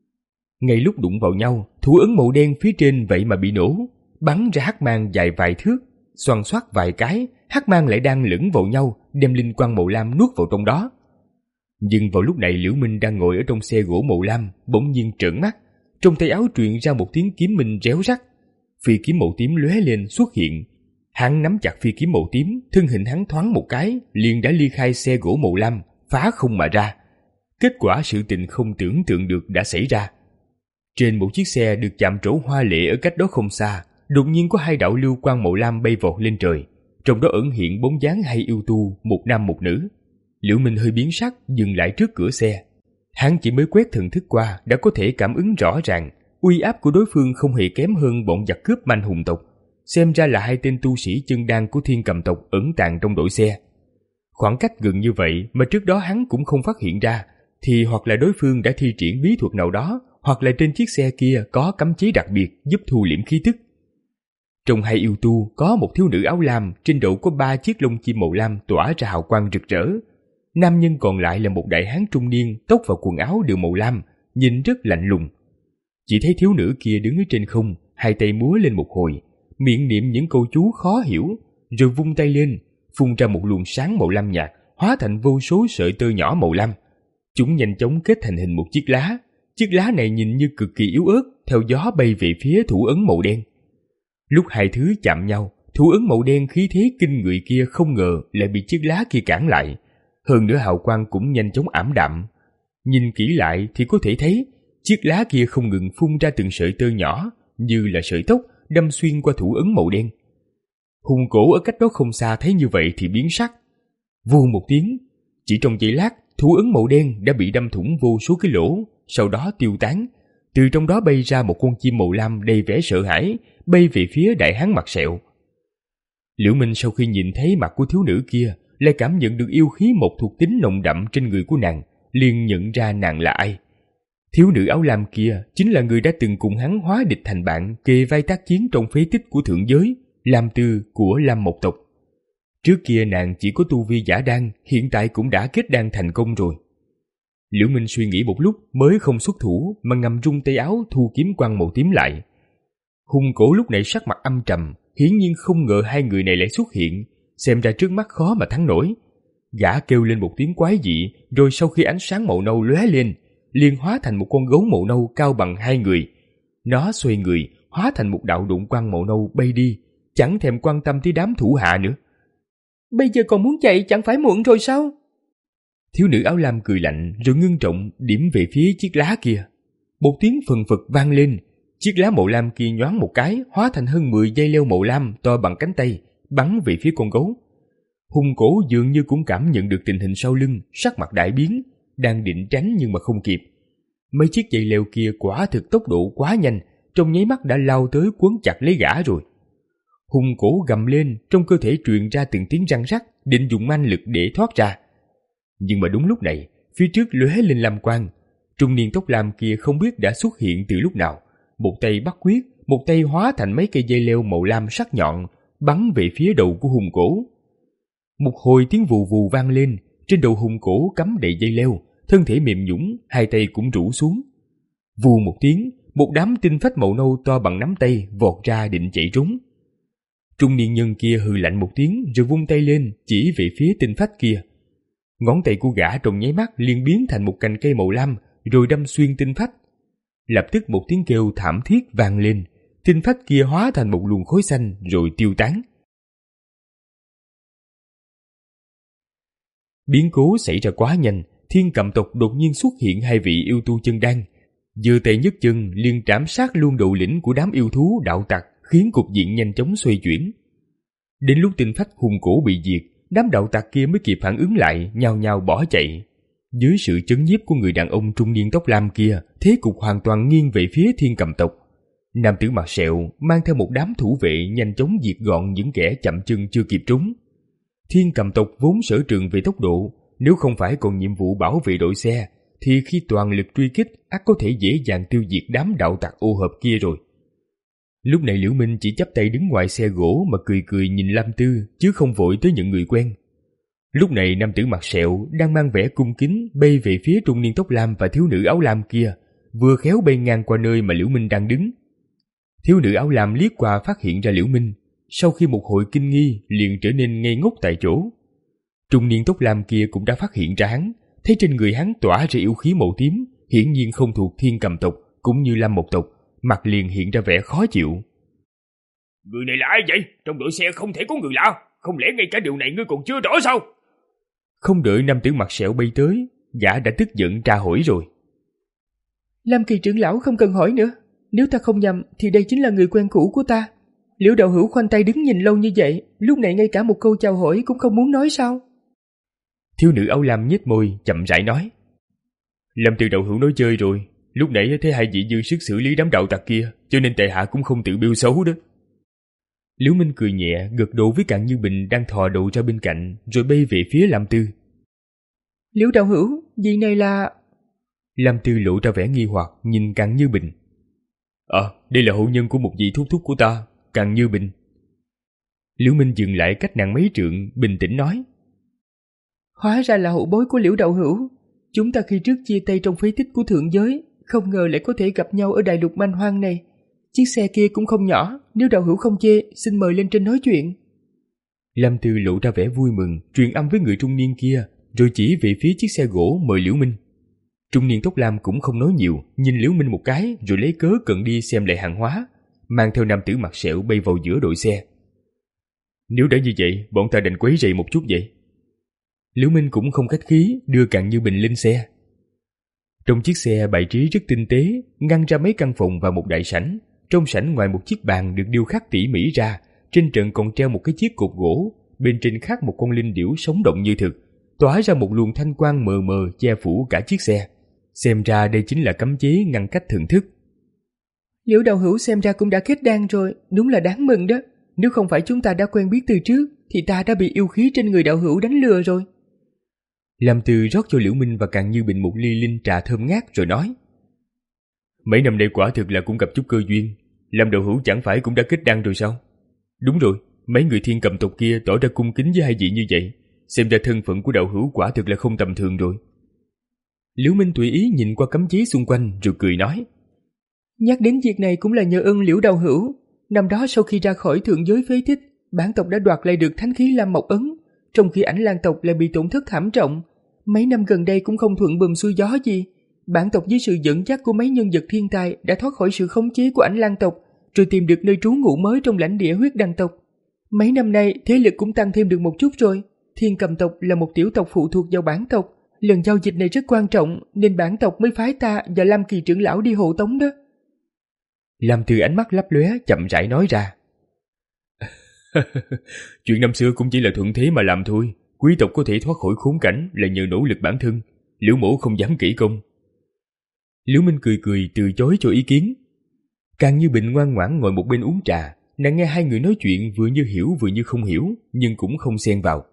Speaker 2: Ngay lúc đụng vào nhau, thủ ấn màu đen phía trên vậy mà bị nổ, bắn ra hắc mang dài vài thước, xoăn xoát vài cái, hắc mang lại đang lẫn vào nhau, đem linh quang màu lam nuốt vào trong đó. Nhưng vào lúc này Liễu Minh đang ngồi ở trong xe gỗ màu lam, bỗng nhiên trợn mắt, trong tay áo truyền ra một tiếng kiếm minh réo rắt. Phi kiếm màu tím lóe lên xuất hiện, hắn nắm chặt phi kiếm màu tím, thân hình hắn thoáng một cái, liền đã ly khai xe gỗ màu lam, phá không mà ra. Kết quả sự tình không tưởng tượng được đã xảy ra. Trên một chiếc xe được chạm trổ hoa lệ ở cách đó không xa, đột nhiên có hai đạo lưu quang màu lam bay vọt lên trời, trong đó ẩn hiện bóng dáng hai yêu tu, một nam một nữ. Liễu Minh hơi biến sắc, dừng lại trước cửa xe. Hắn chỉ mới quét thần thức qua đã có thể cảm ứng rõ ràng, uy áp của đối phương không hề kém hơn bọn giặc cướp Man Hùng tộc. Xem ra là hai tên tu sĩ chân đan của Thiên Cầm tộc ẩn tàng trong đội xe. Khoảng cách gần như vậy mà trước đó hắn cũng không phát hiện ra, thì hoặc là đối phương đã thi triển bí thuật nào đó, hoặc là trên chiếc xe kia có cấm chế đặc biệt giúp thu liễm khí tức. Trong hai yêu tu có một thiếu nữ áo lam, trên đầu có ba chiếc lông chim màu lam tỏa ra hào quang rực rỡ. Nam nhân còn lại là một đại hán trung niên, tóc và quần áo đều màu lam, nhìn rất lạnh lùng. Chỉ thấy thiếu nữ kia đứng ở trên không, hai tay múa lên một hồi, miệng niệm những câu chú khó hiểu, rồi vung tay lên, phun ra một luồng sáng màu lam nhạt, hóa thành vô số sợi tơ nhỏ màu lam. Chúng nhanh chóng kết thành hình một chiếc lá. Chiếc lá này nhìn như cực kỳ yếu ớt, theo gió bay về phía thủ ấn màu đen. Lúc hai thứ chạm nhau, thủ ấn màu đen khí thế kinh người kia không ngờ lại bị chiếc lá kia cản lại. Hơn nữa hào quang cũng nhanh chóng ảm đạm. Nhìn kỹ lại thì có thể thấy chiếc lá kia không ngừng phun ra từng sợi tơ nhỏ, như là sợi tóc đâm xuyên qua thủ ấn màu đen. Hung Cổ ở cách đó không xa thấy như vậy thì biến sắc. Vù một tiếng, chỉ trong giây lát, thủ ấn màu đen đã bị đâm thủng vô số cái lỗ, sau đó tiêu tán. Từ trong đó bay ra một con chim màu lam đầy vẻ sợ hãi, bay về phía đại hán mặt sẹo. Liễu Minh sau khi nhìn thấy mặt của thiếu nữ kia, lại cảm nhận được yêu khí một thuộc tính nồng đậm trên người của nàng, liền nhận ra nàng là ai. Thiếu nữ áo lam kia chính là người đã từng cùng hắn hóa địch thành bạn, kề vai tác chiến trong phế tích của thượng giới, Lam Tư của Lam Mộc tộc. Trước kia nàng chỉ có tu vi giả đan, hiện tại cũng đã kết đan thành công rồi. Liễu Minh suy nghĩ một lúc mới không xuất thủ mà ngầm rung tay áo thu kiếm quăng màu tím lại. Hùng Cổ lúc này sắc mặt âm trầm, hiển nhiên không ngờ hai người này lại xuất hiện, xem ra trước mắt khó mà thắng nổi. Gã kêu lên một tiếng quái dị, rồi sau khi ánh sáng màu nâu lóe lên, liền hóa thành một con gấu màu nâu cao bằng hai người. Nó xoay người, hóa thành một đạo đụng quang màu nâu bay đi, chẳng thèm quan tâm tới đám thủ hạ nữa.
Speaker 3: Bây giờ còn muốn chạy chẳng phải muộn rồi sao?
Speaker 2: Thiếu nữ áo lam cười lạnh rồi ngưng trọng điểm về phía chiếc lá kia. Một tiếng phần phật vang lên, chiếc lá màu lam kia nhoáng một cái, hóa thành hơn mười dây leo màu lam to bằng cánh tay, bắn về phía con gấu. Hùng Cổ dường như cũng cảm nhận được tình hình sau lưng, sắc mặt đại biến, đang định tránh nhưng mà không kịp. Mấy chiếc dây leo kia quả thực tốc độ quá nhanh, trong nháy mắt đã lao tới quấn chặt lấy gã rồi. Hùng Cổ gầm lên, trong cơ thể truyền ra từng tiếng răng rắc, định dùng manh lực để thoát ra. Nhưng mà đúng lúc này, phía trước lóe lên lam quang, trung niên tóc lam kia không biết đã xuất hiện từ lúc nào, một tay bắt quyết, một tay hóa thành mấy cây dây leo màu lam sắc nhọn, bắn về phía đầu của Hùng Cổ. Một hồi tiếng vù vù vang lên, trên đầu Hùng Cổ cắm đầy dây leo, thân thể mềm nhũn, hai tay cũng rũ xuống. Vù một tiếng, một đám tinh phách màu nâu to bằng nắm tay vọt ra định chạy trốn. Trung niên nhân kia hừ lạnh một tiếng rồi vung tay lên chỉ về phía tinh phách kia. Ngón tay của gã trong nháy mắt liền biến thành một cành cây màu lam rồi đâm xuyên tinh phách. Lập tức một tiếng kêu thảm thiết vang lên, tinh phách kia hóa thành một luồng khói xanh rồi tiêu tán. Biến cố xảy ra quá nhanh, Thiên Cầm tộc đột nhiên xuất hiện hai vị yêu tu chân đan, giơ tay nhấc chân liền trảm sát luôn đầu lĩnh của đám yêu thú đạo tặc, khiến cục diện nhanh chóng xoay chuyển. Đến lúc tinh phách Hùng Cổ bị diệt, đám đạo tặc kia mới kịp phản ứng lại, nhao nhao bỏ chạy. Dưới sự chấn nhiếp của người đàn ông trung niên tóc lam kia, thế cục hoàn toàn nghiêng về phía Thiên Cầm tộc. Nam tử mặt sẹo mang theo một đám thủ vệ nhanh chóng diệt gọn những kẻ chậm chân chưa kịp trúng. Thiên Cầm tộc vốn sở trường về tốc độ, nếu không phải còn nhiệm vụ bảo vệ đội xe, thì khi toàn lực truy kích, ắt có thể dễ dàng tiêu diệt đám đạo tặc ô hợp kia rồi. Lúc này Liễu Minh chỉ chắp tay đứng ngoài xe gỗ mà cười cười nhìn Lam Tư, chứ không vội tới những người quen. Lúc này nam tử mặt sẹo đang mang vẻ cung kính bay về phía trung niên tóc lam và thiếu nữ áo lam kia, vừa khéo bay ngang qua nơi mà Liễu Minh đang đứng. Thiếu nữ áo lam liếc qua phát hiện ra Liễu Minh, sau khi một hồi kinh nghi liền trở nên ngây ngốc tại chỗ. Trung niên tóc lam kia cũng đã phát hiện ra hắn, thấy trên người hắn tỏa ra yêu khí màu tím, hiển nhiên không thuộc Thiên Cầm tộc cũng như Lam Mộc tộc, mặt liền hiện ra vẻ khó chịu.
Speaker 1: Người này là ai vậy? Trong đội xe không thể có người lạ, không lẽ ngay cả điều này ngươi còn chưa rõ sao?
Speaker 2: Không đợi nam tử mặt sẹo bay tới, gã đã tức giận tra hỏi rồi.
Speaker 3: Lam Kỳ trưởng lão không cần hỏi nữa, nếu ta không nhầm thì đây chính là người quen cũ của ta. Liễu đạo hữu khoanh tay đứng nhìn lâu như vậy, lúc này ngay cả một câu chào hỏi cũng không muốn nói sao?
Speaker 2: Thiếu nữ áo lam nhếch môi chậm rãi nói. Lâm Từ đạo hữu nói chơi rồi, lúc nãy thấy hai vị dư sức xử lý đám đạo tặc kia, cho nên tại hạ cũng không tự biêu xấu đó. Liễu Minh cười nhẹ, gật đầu với Càn Như Bình đang thò đầu ra bên cạnh, rồi bay về phía Lam Tư.
Speaker 3: Liễu đạo hữu, vị này là...
Speaker 2: Lam Tư lộ ra vẻ nghi hoặc nhìn Càn Như Bình. À, đây là hậu nhân của một vị thúc thúc của ta, Càn Như Bình. Liễu Minh dừng lại cách nàng mấy trượng, bình tĩnh nói.
Speaker 3: Hóa ra là hậu bối của Liễu đạo hữu. Chúng ta khi trước chia tay trong phế tích của thượng giới, không ngờ lại có thể gặp nhau ở đại lục manh hoang này. Chiếc xe kia cũng không nhỏ, nếu đạo hữu không chê, xin mời lên trên nói chuyện.
Speaker 2: Lam Tư lộ ra vẻ vui mừng, truyền âm với người trung niên kia, rồi chỉ về phía chiếc xe gỗ mời Liễu Minh. Trung niên tóc lam cũng không nói nhiều, nhìn Liễu Minh một cái rồi lấy cớ cần đi xem lại hàng hóa, mang theo nam tử mặt sẹo bay vào giữa đội xe. Nếu đã như vậy, bọn ta đành quấy rầy một chút vậy. Liễu Minh cũng không khách khí, đưa Càn Như Bình lên xe. Trong chiếc xe bày trí rất tinh tế, ngăn ra mấy căn phòng và một đại sảnh. Trong sảnh ngoài một chiếc bàn được điêu khắc tỉ mỉ ra, trên trần còn treo một cái chiếc cột gỗ, bên trên khắc một con linh điểu sống động như thực, tỏa ra một luồng thanh quang mờ mờ che phủ cả chiếc xe. Xem ra đây chính là cấm chế ngăn cách thưởng thức.
Speaker 3: Liễu đạo hữu xem ra cũng đã kết đan rồi, đúng là đáng mừng đó. Nếu không phải chúng ta đã quen biết từ trước, thì ta đã bị yêu khí trên người đạo hữu đánh lừa rồi.
Speaker 2: Lam Tư rót cho Liễu Minh và Càn Như Bình một ly linh trà thơm ngát rồi nói. Mấy năm nay quả thực là cũng gặp chút cơ duyên. Lam đạo hữu chẳng phải cũng đã kết đan rồi sao? Đúng rồi, mấy người Thiên Cầm tộc kia tỏ ra cung kính với hai vị như vậy, xem ra thân phận của đạo hữu quả thực là không tầm thường rồi. Liễu Minh tùy ý nhìn qua cấm chế xung quanh rồi cười nói.
Speaker 3: Nhắc đến việc này cũng là nhờ ơn Liễu đạo hữu. Năm đó sau khi ra khỏi thượng giới phế tích, bản tộc đã đoạt lại được thánh khí Lam Mộc Ấn, trong khi Ảnh Lang tộc lại bị tổn thất thảm trọng. Mấy năm gần đây cũng không thuận buồm xuôi gió gì. Bản tộc dưới sự dẫn dắt của mấy nhân vật thiên tài đã thoát khỏi sự khống chế của Ảnh Lang tộc, rồi tìm được nơi trú ngụ mới trong lãnh địa huyết đằng tộc. Mấy năm nay thế lực cũng tăng thêm được một chút rồi. Thiên Cầm tộc là một tiểu tộc phụ thuộc vào bản tộc. Lần giao dịch này rất quan trọng nên bản tộc mới phái ta và Lam Kỳ trưởng lão đi hộ tống đó.
Speaker 2: Lam Tư ánh mắt lấp lóe chậm rãi nói ra. Chuyện năm xưa cũng chỉ là thuận thế mà làm thôi. Quý tộc có thể thoát khỏi khốn cảnh là nhờ nỗ lực bản thân. Liễu mổ không dám kỹ công. Liễu Minh cười cười từ chối cho ý kiến. Càng Như Bình ngoan ngoãn ngồi một bên uống trà. Nàng nghe hai người nói chuyện vừa như hiểu vừa như không hiểu, nhưng cũng không xen vào.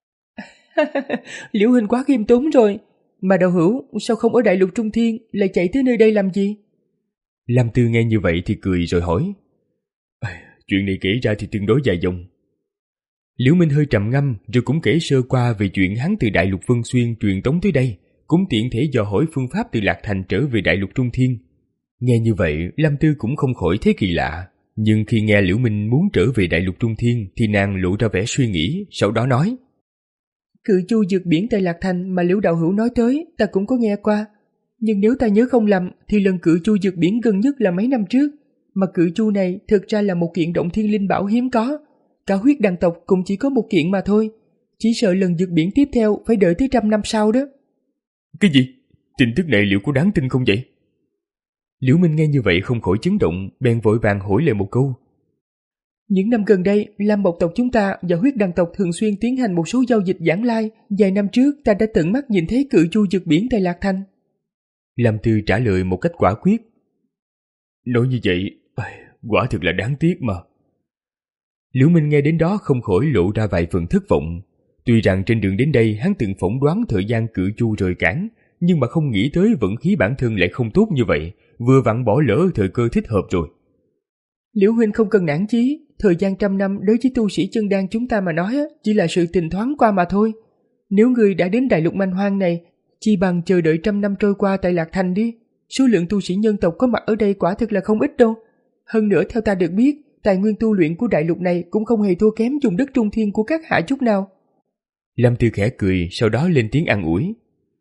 Speaker 3: Liễu huynh quá khiêm tốn rồi. Mà đạo hữu sao không ở Đại Lục Trung Thiên, lại chạy tới nơi đây làm gì?
Speaker 2: Lam Tư nghe như vậy thì cười rồi hỏi. Chuyện này kể ra thì tương đối dài dòng. Liễu Minh hơi trầm ngâm rồi cũng kể sơ qua về chuyện hắn từ Đại Lục Vân Xuyên truyền tống tới đây, cũng tiện thể dò hỏi phương pháp từ Lạc Thành trở về Đại Lục Trung Thiên. Nghe như vậy, Lam Tư cũng không khỏi thấy kỳ lạ, nhưng khi nghe Liễu Minh muốn trở về Đại Lục Trung Thiên thì nàng lộ ra vẻ suy nghĩ, sau đó nói.
Speaker 3: Cự chu vượt biển tại Lạc Thành mà Liễu đạo hữu nói tới, ta cũng có nghe qua. Nhưng nếu ta nhớ không lầm thì lần cự chu vượt biển gần nhất là mấy năm trước, mà cự chu này thực ra là một kiện động thiên linh bảo hiếm có. Cả huyết đằng tộc cũng chỉ có một kiện mà thôi. Chỉ sợ lần vượt biển tiếp theo phải đợi tới trăm năm sau đó.
Speaker 2: Cái gì? Tin tức này liệu có đáng tin không vậy? Liễu Minh nghe như vậy không khỏi chấn động, bèn vội vàng hỏi lại một câu.
Speaker 3: Những năm gần đây, Lam Mộc tộc chúng ta và huyết đằng tộc thường xuyên tiến hành một số giao dịch giảng lai. Vài năm trước ta đã tận mắt nhìn thấy cự chu vượt biển tại Lạc Thành.
Speaker 2: Lam Tư trả lời một cách quả quyết. Nói như vậy, quả thực là đáng tiếc mà. Liễu Minh nghe đến đó không khỏi lộ ra vài phần thất vọng. Tuy rằng trên đường đến đây hắn từng phỏng đoán thời gian cự chu rời cảng, nhưng mà không nghĩ tới vận khí bản thân lại không tốt như vậy, vừa vặn bỏ lỡ thời cơ thích hợp rồi.
Speaker 3: Liễu huynh không cần nản chí, thời gian trăm năm đối với tu sĩ chân đan chúng ta mà nói chỉ là sự tình thoáng qua mà thôi. Nếu người đã đến Đại Lục Manh Hoang này, chi bằng chờ đợi trăm năm trôi qua tại Lạc Thành đi. Số lượng tu sĩ nhân tộc có mặt ở đây quả thực là không ít đâu. Hơn nữa theo ta được biết, tài nguyên tu luyện của đại lục này cũng không hề thua kém vùng đất trung thiên của các hạ chút nào.
Speaker 2: Lâm Tư khẽ cười, sau đó lên tiếng an ủi.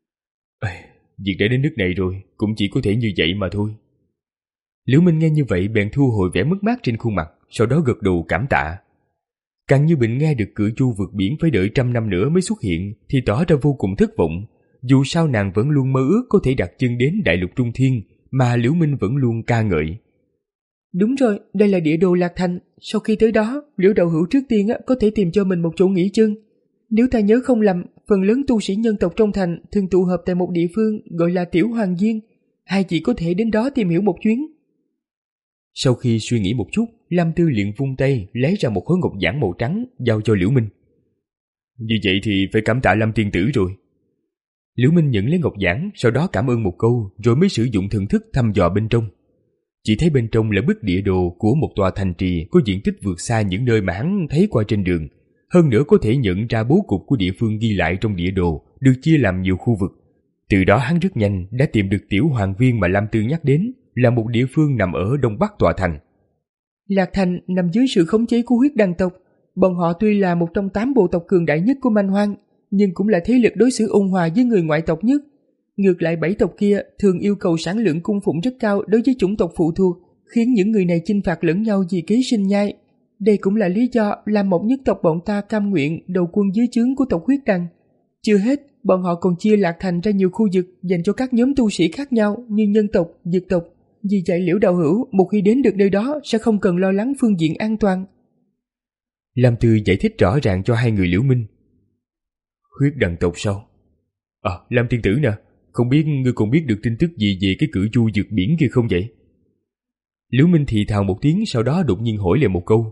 Speaker 2: Việc đã đến nước này rồi, cũng chỉ có thể như vậy mà thôi. Liễu Minh nghe như vậy bèn thu hồi vẻ mất mát trên khuôn mặt, sau đó gật đầu cảm tạ. Càng Như Bình nghe được cự chu vượt biển phải đợi trăm năm nữa mới xuất hiện thì tỏ ra vô cùng thất vọng. Dù sao nàng vẫn luôn mơ ước có thể đặt chân đến Đại Lục Trung Thiên, mà Liễu Minh vẫn luôn ca ngợi.
Speaker 3: Đúng rồi, đây là địa đồ Lạc Thành. Sau khi tới đó, Liễu đạo hữu trước tiên có thể tìm cho mình một chỗ nghỉ chân. Nếu ta nhớ không lầm, phần lớn tu sĩ nhân tộc trong thành thường tụ hợp tại một địa phương gọi là Tiểu Hoàng Viên. Hai chị có thể đến đó tìm hiểu một chuyến.
Speaker 2: Sau khi suy nghĩ một chút, Lam Tư liền vung tay lấy ra một khối ngọc giản màu trắng giao cho Liễu Minh. Như vậy thì phải cảm tạ Lam tiên tử rồi. Liễu Minh nhận lấy ngọc giản, sau đó cảm ơn một câu, rồi mới sử dụng thần thức thăm dò bên trong. Chỉ thấy bên trong là bức địa đồ của một tòa thành trì có diện tích vượt xa những nơi mà hắn thấy qua trên đường. Hơn nữa có thể nhận ra bố cục của địa phương ghi lại trong địa đồ, được chia làm nhiều khu vực. Từ đó hắn rất nhanh đã tìm được Tiểu Hoàng Viên mà Lam Tư nhắc đến, là một địa phương nằm ở đông bắc tòa thành.
Speaker 3: Lạc Thành nằm dưới sự khống chế của huyết đằng tộc. Bọn họ tuy là một trong tám bộ tộc cường đại nhất của Manh Hoang, nhưng cũng là thế lực đối xử ôn hòa với người ngoại tộc nhất. Ngược lại bảy tộc kia thường yêu cầu sản lượng cung phụng rất cao đối với chủng tộc phụ thuộc, khiến những người này chinh phạt lẫn nhau vì kế sinh nhai. Đây cũng là lý do làm một nhất tộc bọn ta cam nguyện đầu quân dưới trướng của tộc huyết đằng. Chưa hết, bọn họ còn chia Lạc Thành ra nhiều khu vực dành cho các nhóm tu sĩ khác nhau như nhân tộc, dược tộc. Vì vậy Liễu đạo hữu một khi đến được nơi đó sẽ không cần lo lắng phương diện an toàn.
Speaker 2: Lam Tư giải thích rõ ràng cho hai người Liễu Minh. Huyết đằng tộc sao? À, Lam tiên tử nè, không biết ngươi còn biết được tin tức gì về cái cự chu vượt biển kia không vậy? Liễu Minh thì thào một tiếng, sau đó đột nhiên hỏi lại một câu.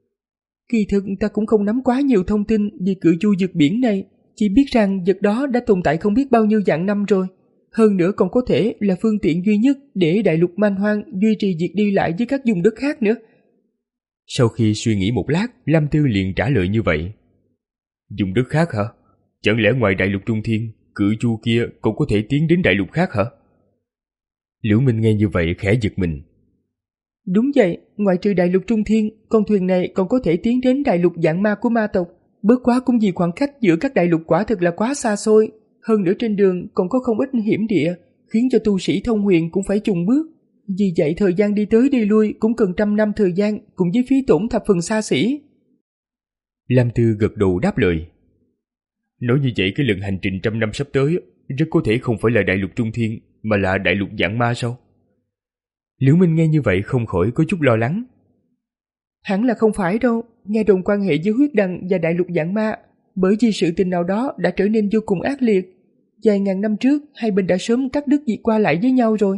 Speaker 3: Kỳ thực ta cũng không nắm quá nhiều thông tin về cự chu vượt biển này, chỉ biết rằng vật đó đã tồn tại không biết bao nhiêu vạn năm rồi. Hơn nữa còn có thể là phương tiện duy nhất để Đại Lục Manh Hoang duy trì việc đi lại với các vùng đất khác nữa.
Speaker 2: Sau khi suy nghĩ một lát, Lam Tư liền trả lời như vậy. Vùng đất khác hả? Chẳng lẽ ngoài Đại Lục Trung Thiên cự chu kia còn có thể tiến đến đại lục khác hả? Liễu Minh nghe như vậy khẽ giật mình.
Speaker 3: Đúng vậy, ngoại trừ đại lục Trung Thiên, con thuyền này còn có thể tiến đến đại lục Vạn Ma của ma tộc. Bớt quá cũng vì khoảng cách giữa các đại lục quả thực là quá xa xôi. Hơn nữa trên đường còn có không ít hiểm địa, khiến cho tu sĩ thông huyền cũng phải chùng bước. Vì vậy thời gian đi tới đi lui cũng cần trăm năm thời gian, cùng với phí tổn thập phần xa xỉ.
Speaker 2: Lam Tư gật đầu đáp lời. Nói như vậy cái lần hành trình trăm năm sắp tới rất có thể không phải là đại lục Trung Thiên, mà là đại lục Vạn Ma sao? Liễu Minh nghe như vậy không khỏi có chút lo lắng.
Speaker 3: Hẳn là không phải đâu, nghe đồn quan hệ giữa huyết đằng và đại lục Vạn Ma bởi vì sự tình nào đó đã trở nên vô cùng ác liệt. Vài ngàn năm trước, hai bên đã sớm cắt đứt việc qua lại với nhau rồi.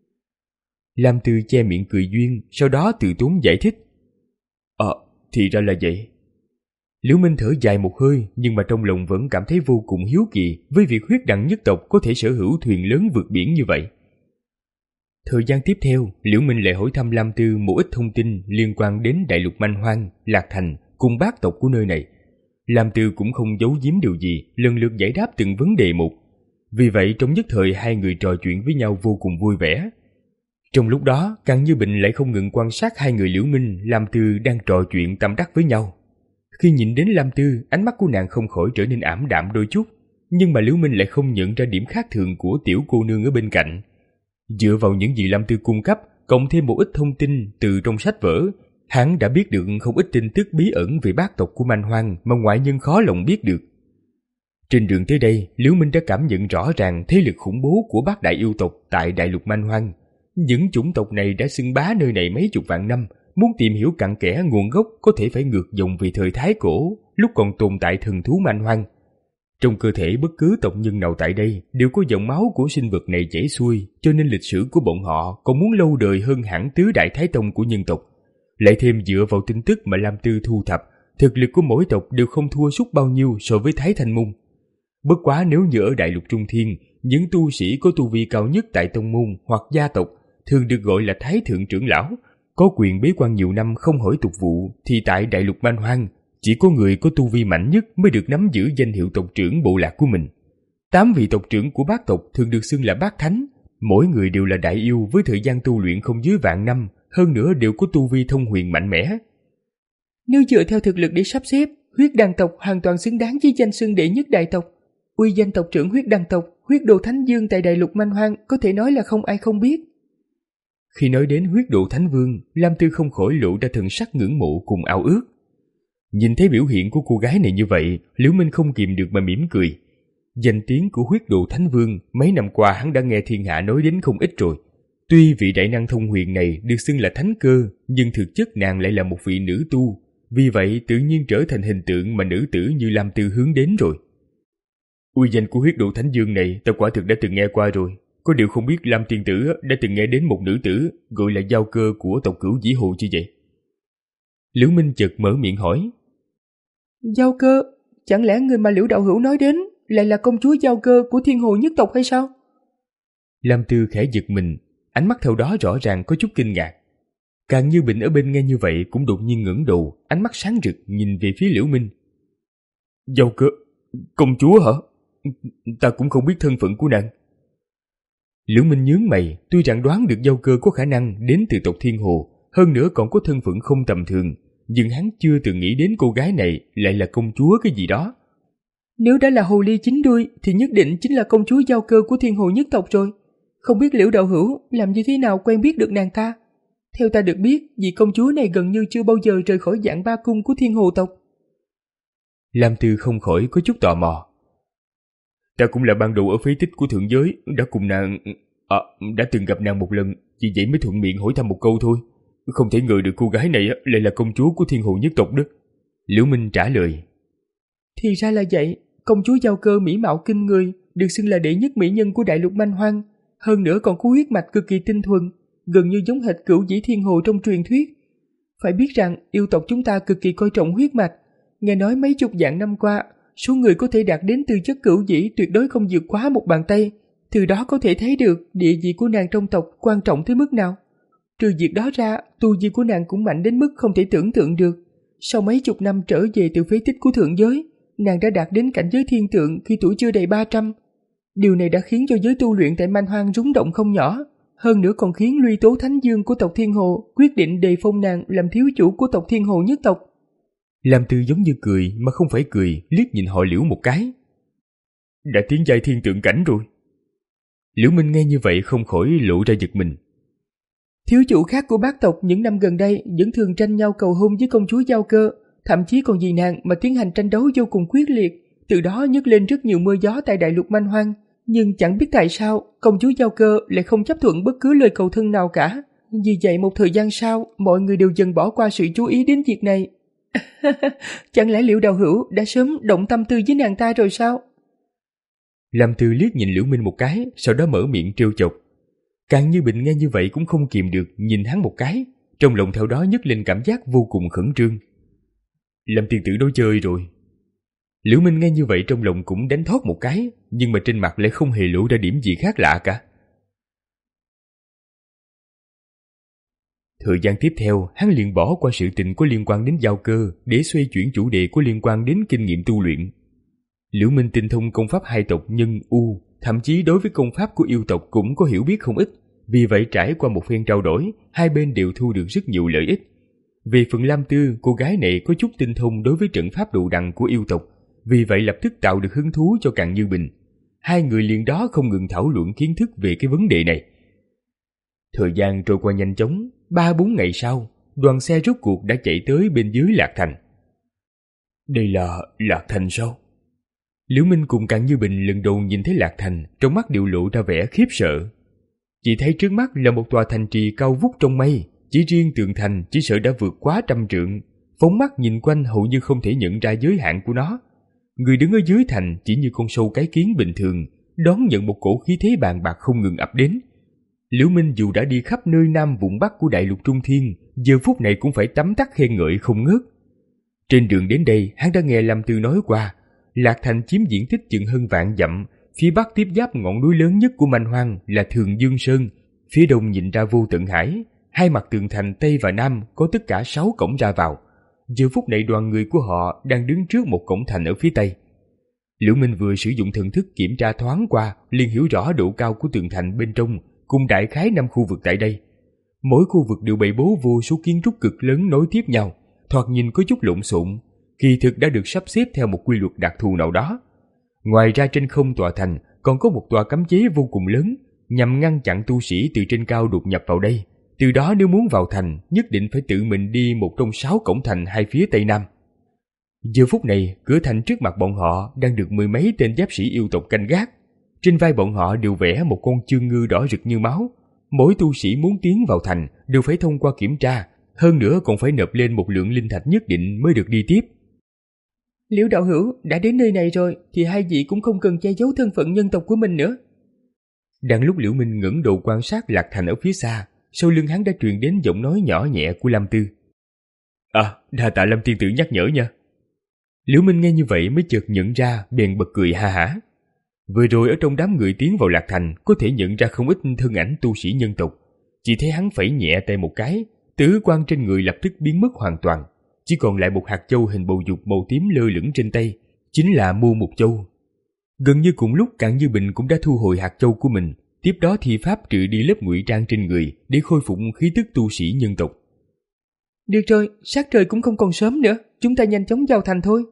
Speaker 2: Lam Tư che miệng cười duyên, sau đó từ tốn giải thích. Ờ, thì ra là vậy. Liễu Minh thở dài một hơi, nhưng mà trong lòng vẫn cảm thấy vô cùng hiếu kỳ với việc huyết đằng nhất tộc có thể sở hữu thuyền lớn vượt biển như vậy. Thời gian tiếp theo, Liễu Minh lại hỏi thăm Lam Tư một ít thông tin liên quan đến đại lục Manh Hoang, Lạc Thành cùng bác tộc của nơi này. Lam Tư cũng không giấu giếm điều gì, lần lượt giải đáp từng vấn đề một. Vì vậy trong nhất thời hai người trò chuyện với nhau vô cùng vui vẻ. Trong lúc đó, Càng Như Bình lại không ngừng quan sát hai người Liễu Minh, Lam Tư đang trò chuyện tâm đắc với nhau. Khi nhìn đến Lam Tư, ánh mắt của nàng không khỏi trở nên ảm đạm đôi chút, nhưng mà Liễu Minh lại không nhận ra điểm khác thường của tiểu cô nương ở bên cạnh. Dựa vào những gì Lam Tư cung cấp, cộng thêm một ít thông tin từ trong sách vở, hắn đã biết được không ít tin tức bí ẩn về bác tộc của Manh Hoang mà ngoại nhân khó lòng biết được. Trên đường tới đây, Liễu Minh đã cảm nhận rõ ràng thế lực khủng bố của bát đại yêu tộc tại đại lục Manh Hoang. Những chủng tộc này đã xưng bá nơi này mấy chục vạn năm, muốn tìm hiểu cặn kẽ nguồn gốc có thể phải ngược dòng về thời Thái Cổ, lúc còn tồn tại thần thú Manh Hoang. Trong cơ thể bất cứ tộc nhân nào tại đây đều có dòng máu của sinh vật này chảy xuôi, cho nên lịch sử của bọn họ còn muốn lâu đời hơn hẳn tứ đại thái tông của nhân tộc. Lại thêm dựa vào tin tức mà Lam Tư thu thập, thực lực của mỗi tộc đều không thua sút bao nhiêu so với Thái Thanh Môn. Bất quá nếu như ở đại lục Trung Thiên, những tu sĩ có tu vi cao nhất tại tông môn hoặc gia tộc thường được gọi là Thái Thượng trưởng lão, có quyền bế quan nhiều năm không hỏi tục vụ, thì tại đại lục Manh Hoang chỉ có người có tu vi mạnh nhất mới được nắm giữ danh hiệu tộc trưởng bộ lạc của mình. Tám vị tộc trưởng của bát tộc thường được xưng là bát thánh, mỗi người đều là đại yêu với thời gian tu luyện không dưới vạn năm, hơn nữa đều có tu vi thông huyền mạnh mẽ.
Speaker 3: Nếu dựa theo thực lực để sắp xếp, huyết đằng tộc hoàn toàn xứng đáng với danh xưng đệ nhất đại tộc. Uy danh tộc trưởng huyết đằng tộc, huyết đồ thánh vương tại đại lục Manh Hoang có thể nói là không ai không biết.
Speaker 2: Khi nói đến huyết đồ thánh vương, Lam Tư không khỏi lộ ra thần sắc ngưỡng mộ cùng ao ước. Nhìn thấy biểu hiện của cô gái này như vậy, Liễu Minh không kìm được mà mỉm cười. Danh tiếng của huyết đồ thánh vương mấy năm qua hắn đã nghe thiên hạ nói đến không ít rồi. Tuy vị đại năng thông huyền này được xưng là thánh cơ, nhưng thực chất nàng lại là một vị nữ tu, vì vậy tự nhiên trở thành hình tượng mà nữ tử như Lam Tư hướng đến rồi. Uy danh của huyết đồ thánh vương này ta quả thực đã từng nghe qua rồi, có điều không biết Lam tiên tử đã từng nghe đến một nữ tử gọi là giao cơ của tộc Cửu Dĩ Hồ chưa vậy? Liễu Minh chợt mở miệng hỏi.
Speaker 3: Giao cơ? Chẳng lẽ người mà Liễu đạo hữu nói đến lại là công chúa giao cơ của thiên hồ nhất tộc hay sao?
Speaker 2: Lam Tư khẽ giật mình, ánh mắt theo đó rõ ràng có chút kinh ngạc. Càng Như Bình ở bên nghe như vậy cũng đột nhiên ngẩng đầu, ánh mắt sáng rực nhìn về phía Liễu Minh. Giao cơ? Công chúa hả? Ta cũng không biết thân phận của nàng. Liễu Minh nhướng mày, tuy rằng đoán được giao cơ có khả năng đến từ tộc Thiên Hồ, hơn nữa còn có thân phận không tầm thường, nhưng hắn chưa từng nghĩ đến cô gái này lại là công chúa cái gì đó.
Speaker 3: Nếu đã là hồ ly chín đuôi thì nhất định chính là công chúa giao cơ của Thiên Hồ nhất tộc rồi. Không biết Liễu đạo hữu làm như thế nào quen biết được nàng ta? Theo ta được biết, vị công chúa này gần như chưa bao giờ rời khỏi Vạn Ba cung của Thiên Hồ tộc.
Speaker 2: Lam Tư không khỏi có chút tò mò. Ta cũng là ban đầu ở phế tích của thượng giới, đã cùng nàng... À, đã từng gặp nàng một lần, vì vậy mới thuận miệng hỏi thăm một câu thôi. Không thể ngờ được cô gái này lại là công chúa của Thiên Hồ nhất tộc đó. Liễu Minh trả lời.
Speaker 3: Thì ra là vậy, công chúa giao cơ mỹ mạo kinh người, được xưng là đệ nhất mỹ nhân của đại lục Manh Hoang, hơn nữa còn có huyết mạch cực kỳ tinh thuần, gần như giống hệt Cửu Dĩ Thiên Hồ trong truyền thuyết. Phải biết rằng yêu tộc chúng ta cực kỳ coi trọng huyết mạch, nghe nói mấy chục vạn năm qua, số người có thể đạt đến tư chất cửu dĩ tuyệt đối không vượt quá một bàn tay, từ đó có thể thấy được địa vị của nàng trong tộc quan trọng tới mức nào. Trừ việc đó ra, tu vi của nàng cũng mạnh đến mức không thể tưởng tượng được. Sau mấy chục năm trở về từ phế tích của thượng giới, nàng đã đạt đến cảnh giới thiên tượng khi tuổi chưa đầy ba trăm, Điều này đã khiến cho giới tu luyện tại Man Hoang rúng động không nhỏ. Hơn nữa còn khiến Luy Tố Thánh Dương của tộc Thiên Hồ quyết định đề phong nàng làm thiếu chủ của tộc Thiên Hồ nhất tộc.
Speaker 2: Lam Tư giống như cười mà không phải cười, liếc nhìn họ Liễu một cái. Đã tiến giai thiên tượng cảnh rồi. Liễu Minh nghe như vậy không khỏi lộ ra giật mình.
Speaker 3: Thiếu chủ khác của bác tộc những năm gần đây vẫn thường tranh nhau cầu hôn với công chúa Giao Cơ, thậm chí còn vì nàng mà tiến hành tranh đấu vô cùng quyết liệt, từ đó nhấc lên rất nhiều mưa gió tại đại lục Man Hoang. Nhưng chẳng biết tại sao công chúa Giao Cơ lại không chấp thuận bất cứ lời cầu thân nào cả. Vì vậy một thời gian sau, mọi người đều dần bỏ qua sự chú ý đến việc này. Chẳng lẽ Liễu đạo hữu đã sớm động tâm tư với nàng ta rồi sao?
Speaker 2: Lam Tư liếc nhìn Liễu Minh một cái, sau đó mở miệng trêu chọc. Càng Như Bình nghe như vậy cũng không kìm được nhìn hắn một cái, trong lòng theo đó nhấc lên cảm giác vô cùng khẩn trương. Lâm tiên tử đối chơi rồi. Liễu Minh nghe như vậy trong lòng cũng đánh thót một cái, nhưng mà trên mặt lại không hề lộ ra điểm gì khác lạ cả. Thời gian tiếp theo, hắn liền bỏ qua sự tình có liên quan đến Giao Cơ để xoay chuyển chủ đề có liên quan đến kinh nghiệm tu luyện. Liễu Minh tinh thông công pháp hai tộc Nhân U, thậm chí đối với công pháp của yêu tộc cũng có hiểu biết không ít. Vì vậy trải qua một phen trao đổi, hai bên đều thu được rất nhiều lợi ích. Về phần Lam Tư, cô gái này có chút tinh thông đối với trận pháp đồ đằng của yêu tộc, vì vậy lập tức tạo được hứng thú cho Càng Như Bình. Hai người liền đó không ngừng thảo luận kiến thức về cái vấn đề này. Thời gian trôi qua nhanh chóng, ba bốn ngày sau, đoàn xe rốt cuộc đã chạy tới bên dưới Lạc Thành. Đây là Lạc Thành sao? Liễu Minh cùng Càng Như Bình lần đầu nhìn thấy Lạc Thành, trong mắt đều lộ ra vẻ khiếp sợ. Chỉ thấy trước mắt là một tòa thành trì cao vút trong mây, chỉ riêng tường thành chỉ sợ đã vượt quá trăm trượng, phóng mắt nhìn quanh hầu như không thể nhận ra giới hạn của nó. Người đứng ở dưới thành chỉ như con sâu cái kiến bình thường, đón nhận một cổ khí thế bàn bạc không ngừng ập đến. Liễu Minh dù đã đi khắp nơi nam vùng bắc của đại lục Trung Thiên, giờ phút này cũng phải tấm tắc khen ngợi không ngớt. Trên đường đến đây, hắn đã nghe Lam Tư nói qua, Lạc Thành chiếm diện tích chừng hơn vạn dặm, phía bắc tiếp giáp ngọn núi lớn nhất của Man Hoang là Thường Dương Sơn, phía đông nhìn ra vô tận hải, hai mặt tường thành tây và nam có tất cả sáu cổng ra vào. Giờ phút này đoàn người của họ đang đứng trước một cổng thành ở phía tây. Liễu Minh vừa sử dụng thần thức kiểm tra thoáng qua, liền hiểu rõ độ cao của tường thành bên trong, cùng đại khái năm khu vực tại đây. Mỗi khu vực đều bày bố vô số kiến trúc cực lớn nối tiếp nhau, thoạt nhìn có chút lộn xộn, kỳ thực đã được sắp xếp theo một quy luật đặc thù nào đó. Ngoài ra trên không tòa thành còn có một tòa cấm chế vô cùng lớn, nhằm ngăn chặn tu sĩ từ trên cao đột nhập vào đây. Từ đó nếu muốn vào thành, nhất định phải tự mình đi một trong sáu cổng thành hai phía tây nam. Giờ phút này, cửa thành trước mặt bọn họ đang được mười mấy tên giáp sĩ yêu tộc canh gác. Trên vai bọn họ đều vẽ một con chương ngư đỏ rực như máu. Mỗi tu sĩ muốn tiến vào thành đều phải thông qua kiểm tra, hơn nữa còn phải nộp lên một lượng linh thạch nhất định mới được đi tiếp.
Speaker 3: Liễu đạo hữu đã đến nơi này rồi thì hai vị cũng không cần che giấu thân phận nhân tộc của mình nữa.
Speaker 2: Đang lúc Liễu Minh ngẩng đầu quan sát Lạc Thành ở phía xa, sau lưng hắn đã truyền đến giọng nói nhỏ nhẹ của Lam Tư. À, đa tạ Lâm tiên tử nhắc nhở nha. Liễu Minh nghe như vậy mới chợt nhận ra, bèn bật cười ha hả. Vừa rồi ở trong đám người tiến vào Lạc Thành có thể nhận ra không ít thân ảnh tu sĩ nhân tộc. Chỉ thấy hắn phẩy nhẹ tay một cái, tử quang trên người lập tức biến mất hoàn toàn, chỉ còn lại một hạt châu hình bầu dục màu tím lơ lửng trên tay, chính là Mu Mục Châu. Gần như cùng lúc Càng Như Bình cũng đã thu hồi hạt châu của mình, tiếp đó thi pháp trừ đi lớp ngụy trang trên người để khôi phục khí tức tu sĩ nhân tộc.
Speaker 3: Được rồi, sát trời cũng không còn sớm nữa, chúng ta nhanh chóng vào thành thôi.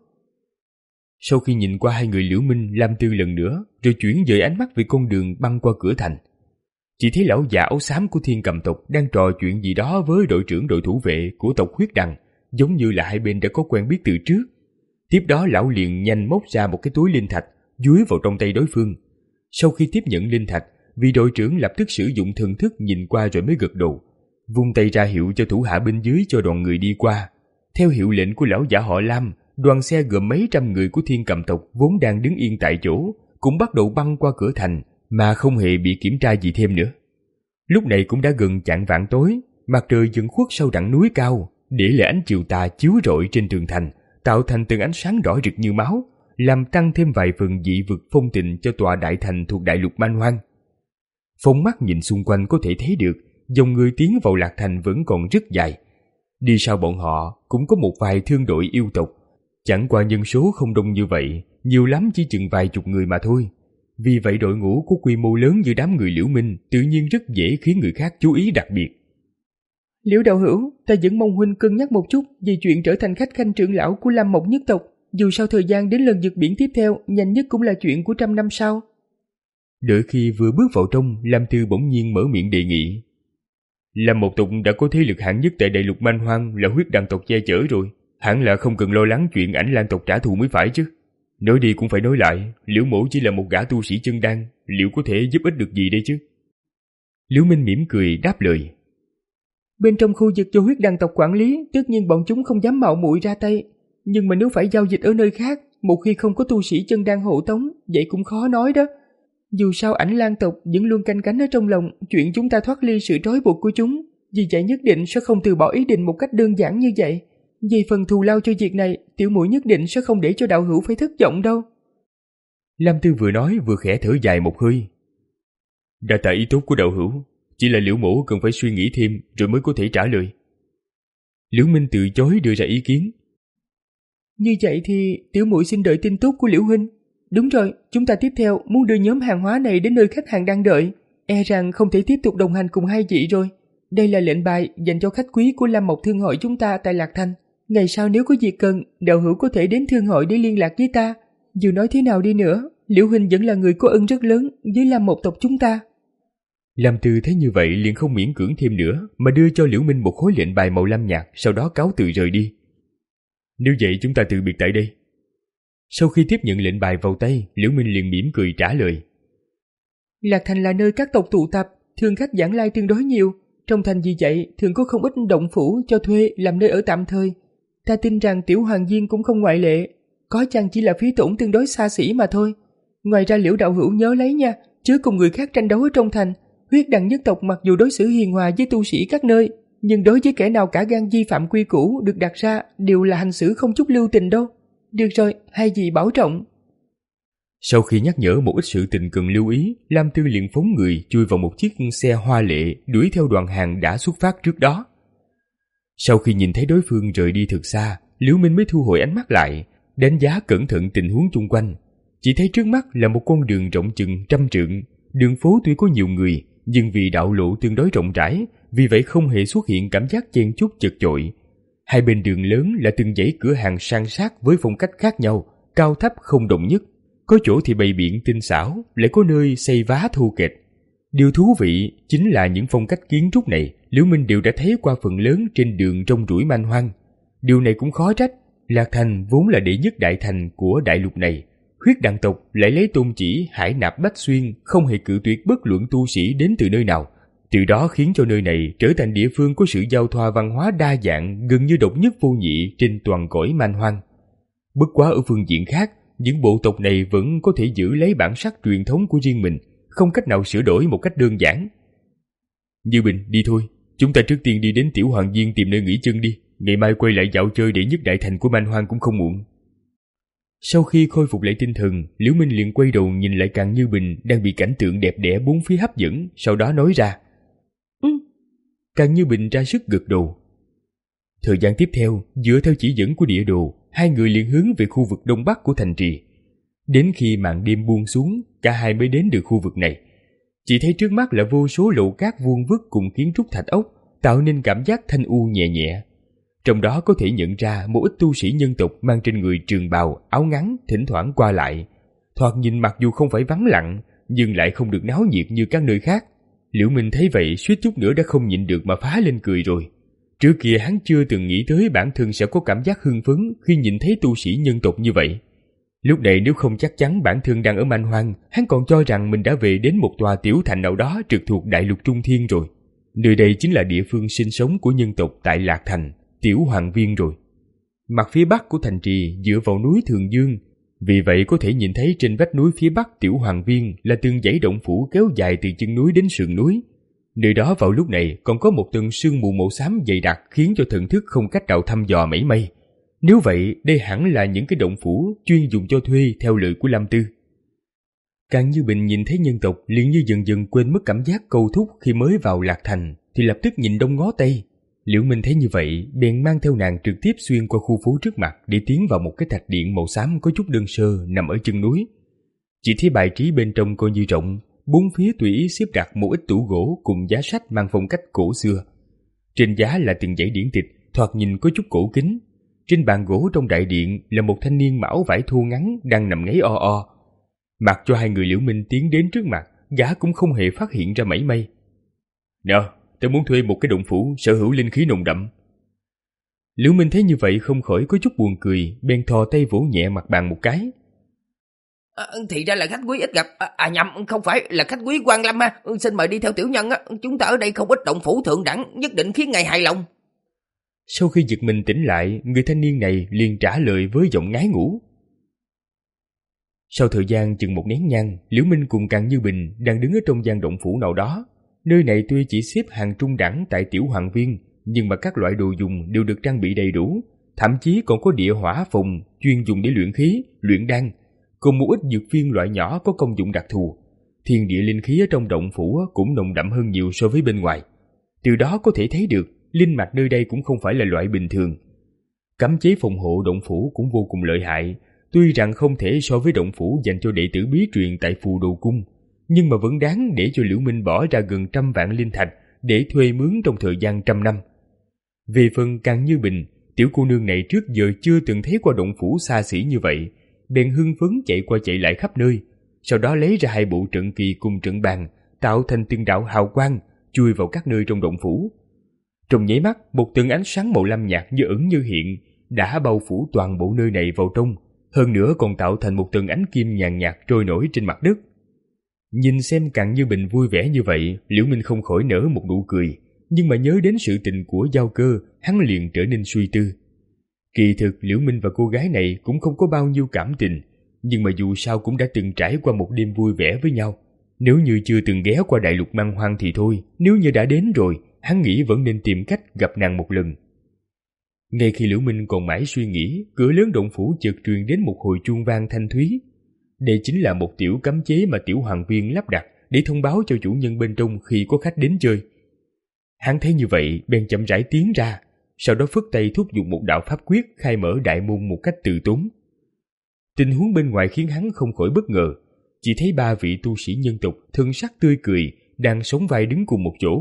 Speaker 2: Sau khi nhìn qua hai người Liễu Minh, Lam Tư lần nữa, rồi chuyển dời ánh mắt về con đường băng qua cửa thành, chỉ thấy lão già áo xám của Thiên Cầm tộc đang trò chuyện gì đó với đội trưởng đội thủ vệ của tộc Huyết Đằng, giống như là hai bên đã có quen biết từ trước. Tiếp đó lão liền nhanh móc ra một cái túi linh thạch, dúi vào trong tay đối phương. Sau khi tiếp nhận linh thạch, vị đội trưởng lập tức sử dụng thần thức nhìn qua rồi mới gật đầu, vung tay ra hiệu cho thủ hạ bên dưới cho đoàn người đi qua. Theo hiệu lệnh của lão giả họ Lam, đoàn xe gồm mấy trăm người của Thiên Cầm tộc vốn đang đứng yên tại chỗ cũng bắt đầu băng qua cửa thành mà không hề bị kiểm tra gì thêm nữa. Lúc này cũng đã gần chạng vạng tối, mặt trời dần khuất sau đẳng núi cao, để lại ánh chiều tà chiếu rọi trên tường thành, tạo thành từng ánh sáng đỏ rực như máu, làm tăng thêm vài phần dị vực phong tình cho tòa đại thành thuộc đại lục Man Hoang. Phóng mắt nhìn xung quanh có thể thấy được dòng người tiến vào Lạc Thành vẫn còn rất dài. Đi sau bọn họ cũng có một vài thương đội yêu tộc, chẳng qua nhân số không đông như vậy, nhiều lắm chỉ chừng vài chục người mà thôi. Vì vậy đội ngũ có quy mô lớn như đám người Liễu Minh tự nhiên rất dễ khiến người khác chú ý đặc biệt.
Speaker 3: Liễu đạo hữu, ta vẫn mong huynh cân nhắc một chút về chuyện trở thành khách khanh trưởng lão của Lam Mộc nhất tộc. Dù sao thời gian đến lần vượt biển tiếp theo, nhanh nhất cũng là chuyện của trăm năm sau.
Speaker 2: Đợi khi vừa bước vào trong, Lam Tư bỗng nhiên mở miệng đề nghị. Lam Mộc tộc đã có thế lực hạng nhất tại đại lục Man Hoang là huyết đằng tộc che chở rồi, hẳn là không cần lo lắng chuyện Ảnh Lan tộc trả thù mới phải chứ. Nói đi cũng phải nói lại, Liễu mỗ chỉ là một gã tu sĩ chân đan, liệu có thể giúp ích được gì đây chứ? Liễu Minh mỉm cười đáp lời.
Speaker 3: Bên trong khu vực do huyết đằng tộc quản lý, tất nhiên bọn chúng không dám mạo muội ra tay. Nhưng mà nếu phải giao dịch ở nơi khác, một khi không có tu sĩ chân đan hộ tống, vậy cũng khó nói đó. Dù sao Ảnh Lan tộc vẫn luôn canh cánh ở trong lòng chuyện chúng ta thoát ly sự trói buộc của chúng, vì vậy nhất định sẽ không từ bỏ ý định một cách đơn giản như vậy. Về phần thù lao cho việc này, tiểu muội nhất định sẽ không để cho đạo hữu phải thất vọng đâu.
Speaker 2: Lam Tư vừa nói vừa khẽ thở dài một hơi. Đa tạ ý tốt của đạo hữu, chỉ là Liễu mỗ cần phải suy nghĩ thêm rồi mới có thể trả lời. Liễu Minh từ chối đưa ra ý kiến.
Speaker 3: Như vậy thì tiểu muội xin đợi tin tốt của Liễu huynh. Đúng rồi, chúng ta tiếp theo muốn đưa nhóm hàng hóa này đến nơi khách hàng đang đợi. E rằng không thể tiếp tục đồng hành cùng hai vị rồi. Đây là lệnh bài dành cho khách quý của Lam Mộc Thương hội chúng ta tại Lạc Thành. Ngày sau nếu có việc cần, đạo hữu có thể đến thương hội để liên lạc với ta. Dù nói thế nào đi nữa, Liễu huynh vẫn là người có ân rất lớn với Lam Mộc tộc chúng ta.
Speaker 2: Lam Tư thấy như vậy liền không miễn cưỡng thêm nữa, mà đưa cho Liễu Minh một khối lệnh bài màu lam nhạt, sau đó cáo từ rời đi. Nếu vậy chúng ta từ biệt tại đây. Sau khi tiếp nhận lệnh bài vào tay, Liễu Minh liền mỉm cười trả lời.
Speaker 3: Lạc Thành là nơi các tộc tụ tập, thường khách vãng lai tương đối nhiều. Trong thành vì vậy, thường có không ít động phủ cho thuê làm nơi ở tạm thời. Ta tin rằng Tiểu Hoàng Viên cũng không ngoại lệ, có chăng chỉ là phí tổn tương đối xa xỉ mà thôi. Ngoài ra Liễu đạo hữu nhớ lấy nha, chớ cùng người khác tranh đấu ở trong thành. Huyết đằng nhất tộc mặc dù đối xử hiền hòa với tu sĩ các nơi, nhưng đối với kẻ nào cả gan vi phạm quy củ được đặt ra đều là hành xử không chút lưu tình đâu. Được rồi, hai vị bảo trọng.
Speaker 2: Sau khi nhắc nhở một ít sự tình cần lưu ý, Lam Tư liền phóng người chui vào một chiếc xe hoa lệ đuổi theo đoàn hàng đã xuất phát trước đó. Sau khi nhìn thấy đối phương rời đi thật xa, Liễu Minh mới thu hồi ánh mắt lại, đánh giá cẩn thận tình huống chung quanh. Chỉ thấy trước mắt là một con đường rộng chừng trăm trượng. Đường phố tuy có nhiều người, nhưng vì đạo lộ tương đối rộng rãi, vì vậy không hề xuất hiện cảm giác chen chúc chật chội. Hai bên đường lớn là từng dãy cửa hàng san sát với phong cách khác nhau, cao thấp không đồng nhất. Có chỗ thì bày biện tinh xảo, lại có nơi xây vá thô kệch. Điều thú vị chính là những phong cách kiến trúc này, Liễu Minh đều đã thấy qua phần lớn trên đường rong ruổi man hoang. Điều này cũng khó trách, Lạc Thành vốn là đệ nhất đại thành của đại lục này. Huyết đằng tộc lại lấy tôn chỉ hải nạp bách xuyên, không hề cự tuyệt bất luận tu sĩ đến từ nơi nào. Từ đó khiến cho nơi này trở thành địa phương có sự giao thoa văn hóa đa dạng, gần như độc nhất vô nhị trên toàn cõi man hoang. Bất quá ở phương diện khác, những bộ tộc này vẫn có thể giữ lấy bản sắc truyền thống của riêng mình, không cách nào sửa đổi một cách đơn giản. Như Bình, đi thôi, chúng ta trước tiên đi đến Tiểu Hoàng Viên tìm nơi nghỉ chân đi, ngày mai quay lại dạo chơi đệ nhất đại thành của man hoang cũng không muộn. Sau khi khôi phục lại tinh thần, Liễu Minh liền quay đầu nhìn lại Càng Như Bình đang bị cảnh tượng đẹp đẽ bốn phía hấp dẫn, sau đó nói ra.
Speaker 3: Ừ.
Speaker 2: Càng Như Bình ra sức gật đầu. Thời gian tiếp theo, dựa theo chỉ dẫn của địa đồ, hai người liền hướng về khu vực đông bắc của thành trì. Đến khi màn đêm buông xuống, cả hai mới đến được khu vực này. Chỉ thấy trước mắt là vô số lầu cát vuông vức cùng kiến trúc thạch ốc, tạo nên cảm giác thanh u nhẹ nhẹ. Trong đó có thể nhận ra một ít tu sĩ nhân tộc mang trên người trường bào, áo ngắn, thỉnh thoảng qua lại. Thoạt nhìn mặc dù không phải vắng lặng, nhưng lại không được náo nhiệt như các nơi khác. Liễu Minh thấy vậy suýt chút nữa đã không nhịn được mà phá lên cười rồi. Trước kia hắn chưa từng nghĩ tới bản thân sẽ có cảm giác hưng phấn khi nhìn thấy tu sĩ nhân tộc như vậy. Lúc này nếu không chắc chắn bản thân đang ở man hoang, hắn còn cho rằng mình đã về đến một tòa tiểu thành nào đó trực thuộc đại lục Trung Thiên rồi. Nơi đây chính là địa phương sinh sống của nhân tộc tại Lạc Thành, Tiểu Hoàng Viên rồi. Mặt phía bắc của thành trì dựa vào núi Thường Dương, vì vậy có thể nhìn thấy trên vách núi phía bắc Tiểu Hoàng Viên là từng dãy động phủ kéo dài từ chân núi đến sườn núi. Nơi đó vào lúc này còn có một tầng sương mù màu xám dày đặc khiến cho thần thức không cách nào thăm dò mảy may. Nếu vậy, đây hẳn là những cái động phủ chuyên dùng cho thuê theo lời của Lam Tư. Càng Như Bình nhìn thấy nhân tộc liền như dần dần quên mất cảm giác câu thúc khi mới vào Lạc Thành, thì lập tức nhìn đông ngó tây. Liễu Minh thấy như vậy, bèn mang theo nàng trực tiếp xuyên qua khu phố trước mặt để tiến vào một cái thạch điện màu xám có chút đơn sơ nằm ở chân núi. Chỉ thấy bài trí bên trong coi như rộng, bốn phía tùy ý xếp đặt một ít tủ gỗ cùng giá sách mang phong cách cổ xưa. Trên giá là từng dãy điển tịch, thoạt nhìn có chút cổ kính. Trên bàn gỗ trong đại điện là một thanh niên mão vải thô ngắn đang nằm ngáy o o. Mặc cho hai người Liễu Minh tiến đến trước mặt, gã cũng không hề phát hiện ra mảy may. Nào, tôi muốn thuê một cái động phủ sở hữu linh khí nồng đậm. Liễu Minh thấy như vậy không khỏi có chút buồn cười, bèn thò tay vỗ nhẹ mặt bàn một cái.
Speaker 4: À, thì ra là khách quý ít gặp, à, à nhầm, không phải là khách quý quan lâm ha. Xin mời đi theo tiểu nhân á, chúng ta ở đây không ít động phủ thượng đẳng, nhất định khiến ngài hài lòng.
Speaker 2: Sau khi giật mình tỉnh lại, người thanh niên này liền trả lời với giọng ngái ngủ. Sau thời gian chừng một nén nhang, Liễu Minh cùng Càn Như Bình đang đứng ở trong gian động phủ nào đó. Nơi này tuy chỉ xếp hàng trung đẳng tại tiểu hoàng viên, nhưng mà các loại đồ dùng đều được trang bị đầy đủ, thậm chí còn có địa hỏa phòng chuyên dùng để luyện khí, luyện đan, cùng một ít dược viên loại nhỏ có công dụng đặc thù. Thiên địa linh khí ở trong động phủ cũng nồng đậm hơn nhiều so với bên ngoài. Từ đó có thể thấy được linh mạch nơi đây cũng không phải là loại bình thường. Cấm chế phòng hộ động phủ cũng vô cùng lợi hại, tuy rằng không thể so với động phủ dành cho đệ tử bí truyền tại Phù Đồ Cung, nhưng mà vẫn đáng để cho Liễu Minh bỏ ra gần trăm vạn linh thạch để thuê mướn trong thời gian trăm năm. Về phần Càn Như Bình, tiểu cô nương này trước giờ chưa từng thấy qua động phủ xa xỉ như vậy, bèn hưng phấn chạy qua chạy lại khắp nơi, sau đó lấy ra hai bộ trận kỳ cùng trận bàn, tạo thành từng đạo hào quang, chui vào các nơi trong động phủ. Trong nháy mắt, một tầng ánh sáng màu lam nhạt như ẩn như hiện đã bao phủ toàn bộ nơi này vào trong, hơn nữa còn tạo thành một tầng ánh kim nhàn nhạt trôi nổi trên mặt đất. Nhìn xem Càn Như Bình vui vẻ như vậy, Liễu Minh không khỏi nở một nụ cười, nhưng mà nhớ đến sự tình của Giao Cơ, hắn liền trở nên suy tư. Kỳ thực Liễu Minh và cô gái này cũng không có bao nhiêu cảm tình, nhưng mà dù sao cũng đã từng trải qua một đêm vui vẻ với nhau. Nếu như chưa từng ghé qua đại lục man hoang thì thôi, nếu như đã đến rồi, hắn nghĩ vẫn nên tìm cách gặp nàng một lần. Ngay khi Liễu Minh còn mãi suy nghĩ, cửa lớn động phủ chợt truyền đến một hồi chuông vang thanh thúy. Đây chính là một tiểu cấm chế mà tiểu hoàng viên lắp đặt để thông báo cho chủ nhân bên trong khi có khách đến chơi. Hắn thấy như vậy, bèn chậm rãi tiến ra, sau đó phất tay thúc giục một đạo pháp quyết khai mở đại môn một cách từ tốn. Tình huống bên ngoài khiến hắn không khỏi bất ngờ, chỉ thấy ba vị tu sĩ nhân tộc thân sắc tươi cười đang sóng vai đứng cùng một chỗ.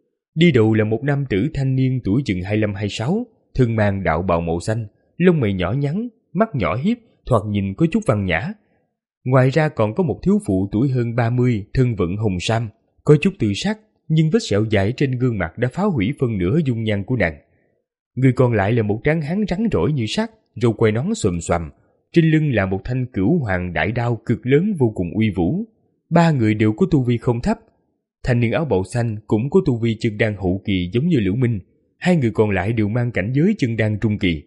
Speaker 2: Đi đầu là một nam tử thanh niên tuổi chừng hai mươi lăm hai mươi sáu, thân mang đạo bào màu xanh, lông mày nhỏ nhắn, mắt nhỏ hiếp, thoạt nhìn có chút văn nhã. Ngoài ra còn có một thiếu phụ tuổi hơn ba mươi, thân vận hồng sam, có chút tự sắc, nhưng vết sẹo dài trên gương mặt đã phá hủy phân nửa dung nhan của nàng. Người còn lại là một tráng hán rắn rỏi như sắt, râu quai nón xồm xoàm, trên lưng là một thanh cửu hoàng đại đao cực lớn vô cùng uy vũ. Ba người đều có tu vi không thấp. Thanh niên áo bào xanh cũng có tu vi chân đan hậu kỳ giống như Liễu Minh, hai người còn lại đều mang cảnh giới chân đan trung kỳ.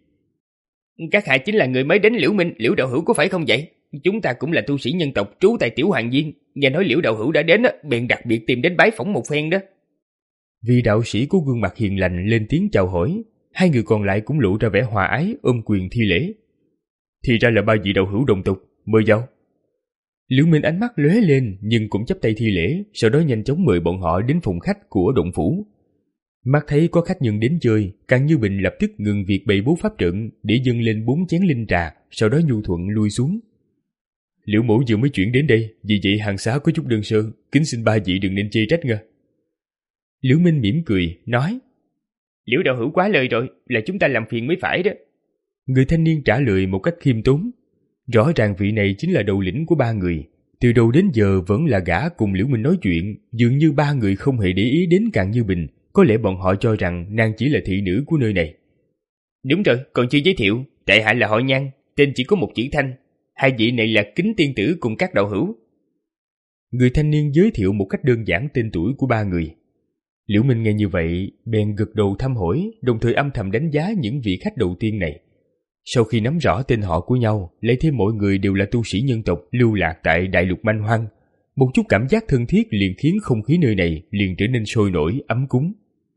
Speaker 4: Các hạ chính là người mới đến Liễu Minh, Liễu đạo hữu có phải không vậy? Chúng ta cũng là tu sĩ nhân tộc trú tại tiểu hoàng viên, nghe nói Liễu đạo hữu đã đến, bèn đặc biệt tìm đến bái phỏng một phen đó.
Speaker 2: Vị đạo sĩ có gương mặt hiền lành lên tiếng chào hỏi, hai người còn lại cũng lộ ra vẻ hòa ái ôm quyền thi lễ. Thì ra là ba vị đạo hữu đồng tục, mời vào. Liễu Minh ánh mắt lóe lên nhưng cũng chắp tay thi lễ, sau đó nhanh chóng mời bọn họ đến phòng khách của động phủ. Mắt thấy có khách nhân đến chơi, Càn Như Bình lập tức ngừng việc bày bố pháp trận để dâng lên bốn chén linh trà, sau đó nhu thuận lui xuống. Liễu mẫu vừa mới chuyển đến đây, vì vậy hàng xá có chút đơn sơ, kính xin ba vị đừng nên chê trách nga. Liễu Minh mỉm cười, nói:
Speaker 4: Liễu đạo hữu quá lời rồi, là chúng ta làm phiền mới phải đó.
Speaker 2: Người thanh niên trả lời một cách khiêm tốn. Rõ ràng vị này chính là đầu lĩnh của ba người. Từ đầu đến giờ vẫn là gã cùng Liễu Minh nói chuyện, dường như ba người không hề để ý đến Càn Như Bình, có lẽ bọn họ cho rằng nàng chỉ là thị nữ của nơi này.
Speaker 4: Đúng rồi, còn chưa giới thiệu, tại hạ là họ Nhan, tên chỉ có một chữ Thanh. Hai vị này là Kính tiên tử cùng các đạo hữu.
Speaker 2: Người thanh niên giới thiệu một cách đơn giản tên tuổi của ba người. Liễu Minh nghe như vậy, bèn gật đầu thăm hỏi, đồng thời âm thầm đánh giá những vị khách đầu tiên này. Sau khi nắm rõ tên họ của nhau, lấy thêm mỗi người đều là tu sĩ nhân tộc lưu lạc tại đại lục man hoang, một chút cảm giác thân thiết liền khiến không khí nơi này liền trở nên sôi nổi, ấm cúng.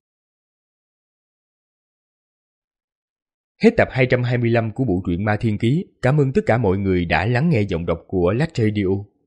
Speaker 2: Hết tập hai trăm hai mươi lăm của bộ truyện Ma Thiên Ký. Cảm ơn tất cả mọi người đã lắng nghe giọng đọc của Lách Radio.